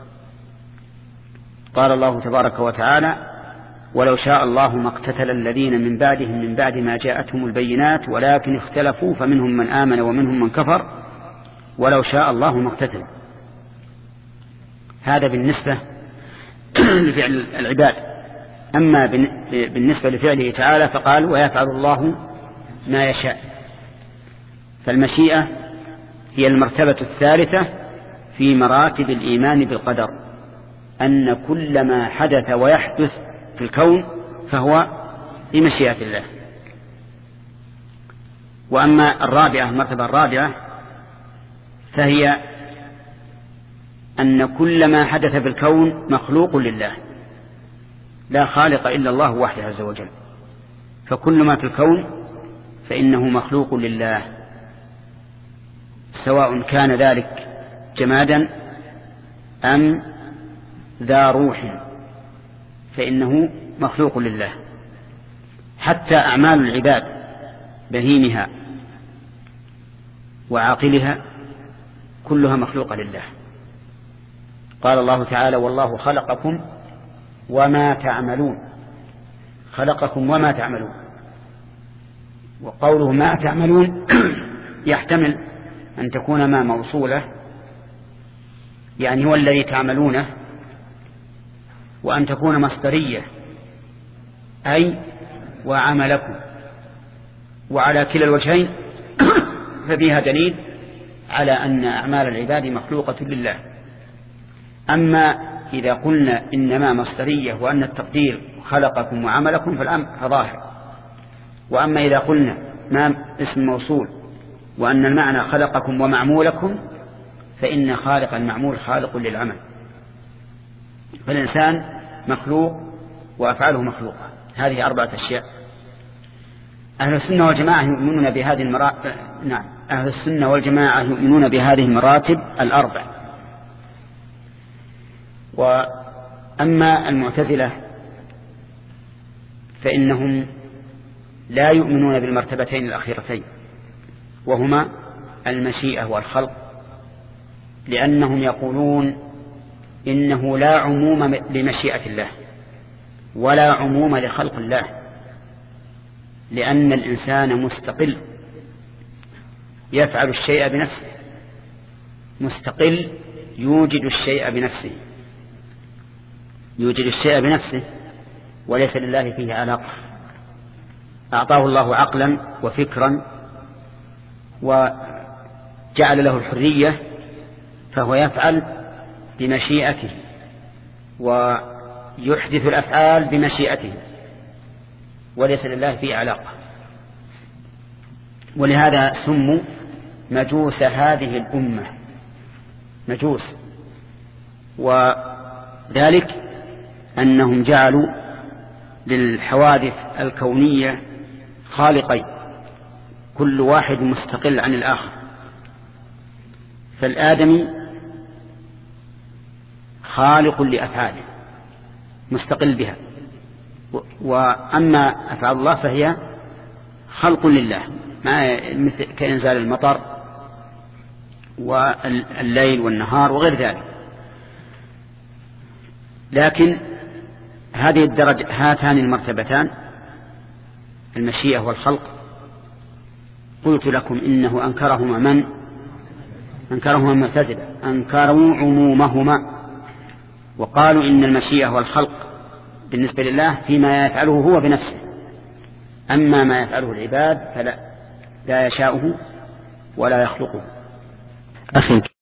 قال الله تبارك وتعالى ولو شاء الله ما اقتتل الذين من بعدهم من بعد ما جاءتهم البينات ولكن اختلفوا فمنهم من آمن ومنهم من كفر ولو شاء الله ما اقتتل. هذا بالنسبة لفعل العباد. أما بالنسبة لفعله تعالى فقال ويفعل الله ما يشاء. فالمشيئة هي المرتبة الثالثة في مراتب الإيمان بالقدر، أن كل ما حدث ويحدث في الكون فهو بمشيئة الله. وأما الرابعة المرتبة الرابعة فهي أن كل ما حدث في الكون مخلوق لله لا خالق إلا الله وحده عز وجل، فكل ما في الكون فإنه مخلوق لله سواء كان ذلك جمادا أم ذا روح فإنه مخلوق لله. حتى أعمال العباد بهيمها وعاقلها كلها مخلوقة لله. قال الله تعالى والله خلقكم وما تعملون، خلقكم وما تعملون. وقوله ما تعملون يحتمل أن تكون ما موصولة يعني هو الذي تعملونه، وأن تكون مصدرية أي وعملكم، وعلى كلا الوجهين ففيها دليل على أن أعمال العباد مخلوقة لله. أما إذا قلنا إنما مصدرية وأن التقدير خلقكم وعملكم فالأمر ظاهر. وأما إذا قلنا ما اسم موصول وأن المعنى خلقكم ومعمولكم فإن خالق المعمول خالق للعمل، فالإنسان مخلوق وأفعاله مخلوقة. هذه أربعة أشياء. أهل السنة والجماعة يؤمنون بهذه المراتب. نعم، أهل السنة والجماعة يؤمنون بهذه المراتب الأربع. وأما المعتزلة فإنهم لا يؤمنون بالمرتبتين الأخيرتين وهما المشيئة والخلق، لأنهم يقولون إنه لا عموم لمشيئة الله ولا عموم لخلق الله، لأن الإنسان مستقل يفعل الشيء بنفسه، مستقل يوجد الشيء بنفسه يوجد الشيء بنفسه وليس لله فيه علاقة. أعطاه الله عقلا وفكرا وجعل له الحرية، فهو يفعل بمشيئته ويحدث الأفعال بمشيئته وليس لله فيه علاقة. ولهذا سموا مجوس هذه الأمة، مجوس، وذلك أنهم جعلوا للحوادث الكونية خالقين كل واحد مستقل عن الآخر. فالآدمي خالق لأفعاله مستقل بها، وأما أفعال الله فهي خلق لله، مثل كإنزال المطر والليل والنهار وغير ذلك. لكن هذه الدرجة هاتان المرتبتان المشيئة والخلق قلت لكم إنه أنكرهما من أنكرهما المعتزلة، أنكروا عمومهما وقالوا إن المشيئة والخلق بالنسبة لله فيما يفعله هو بنفسه، أما ما يفعله العباد فلا لا يشاؤه ولا يخلقه. أخي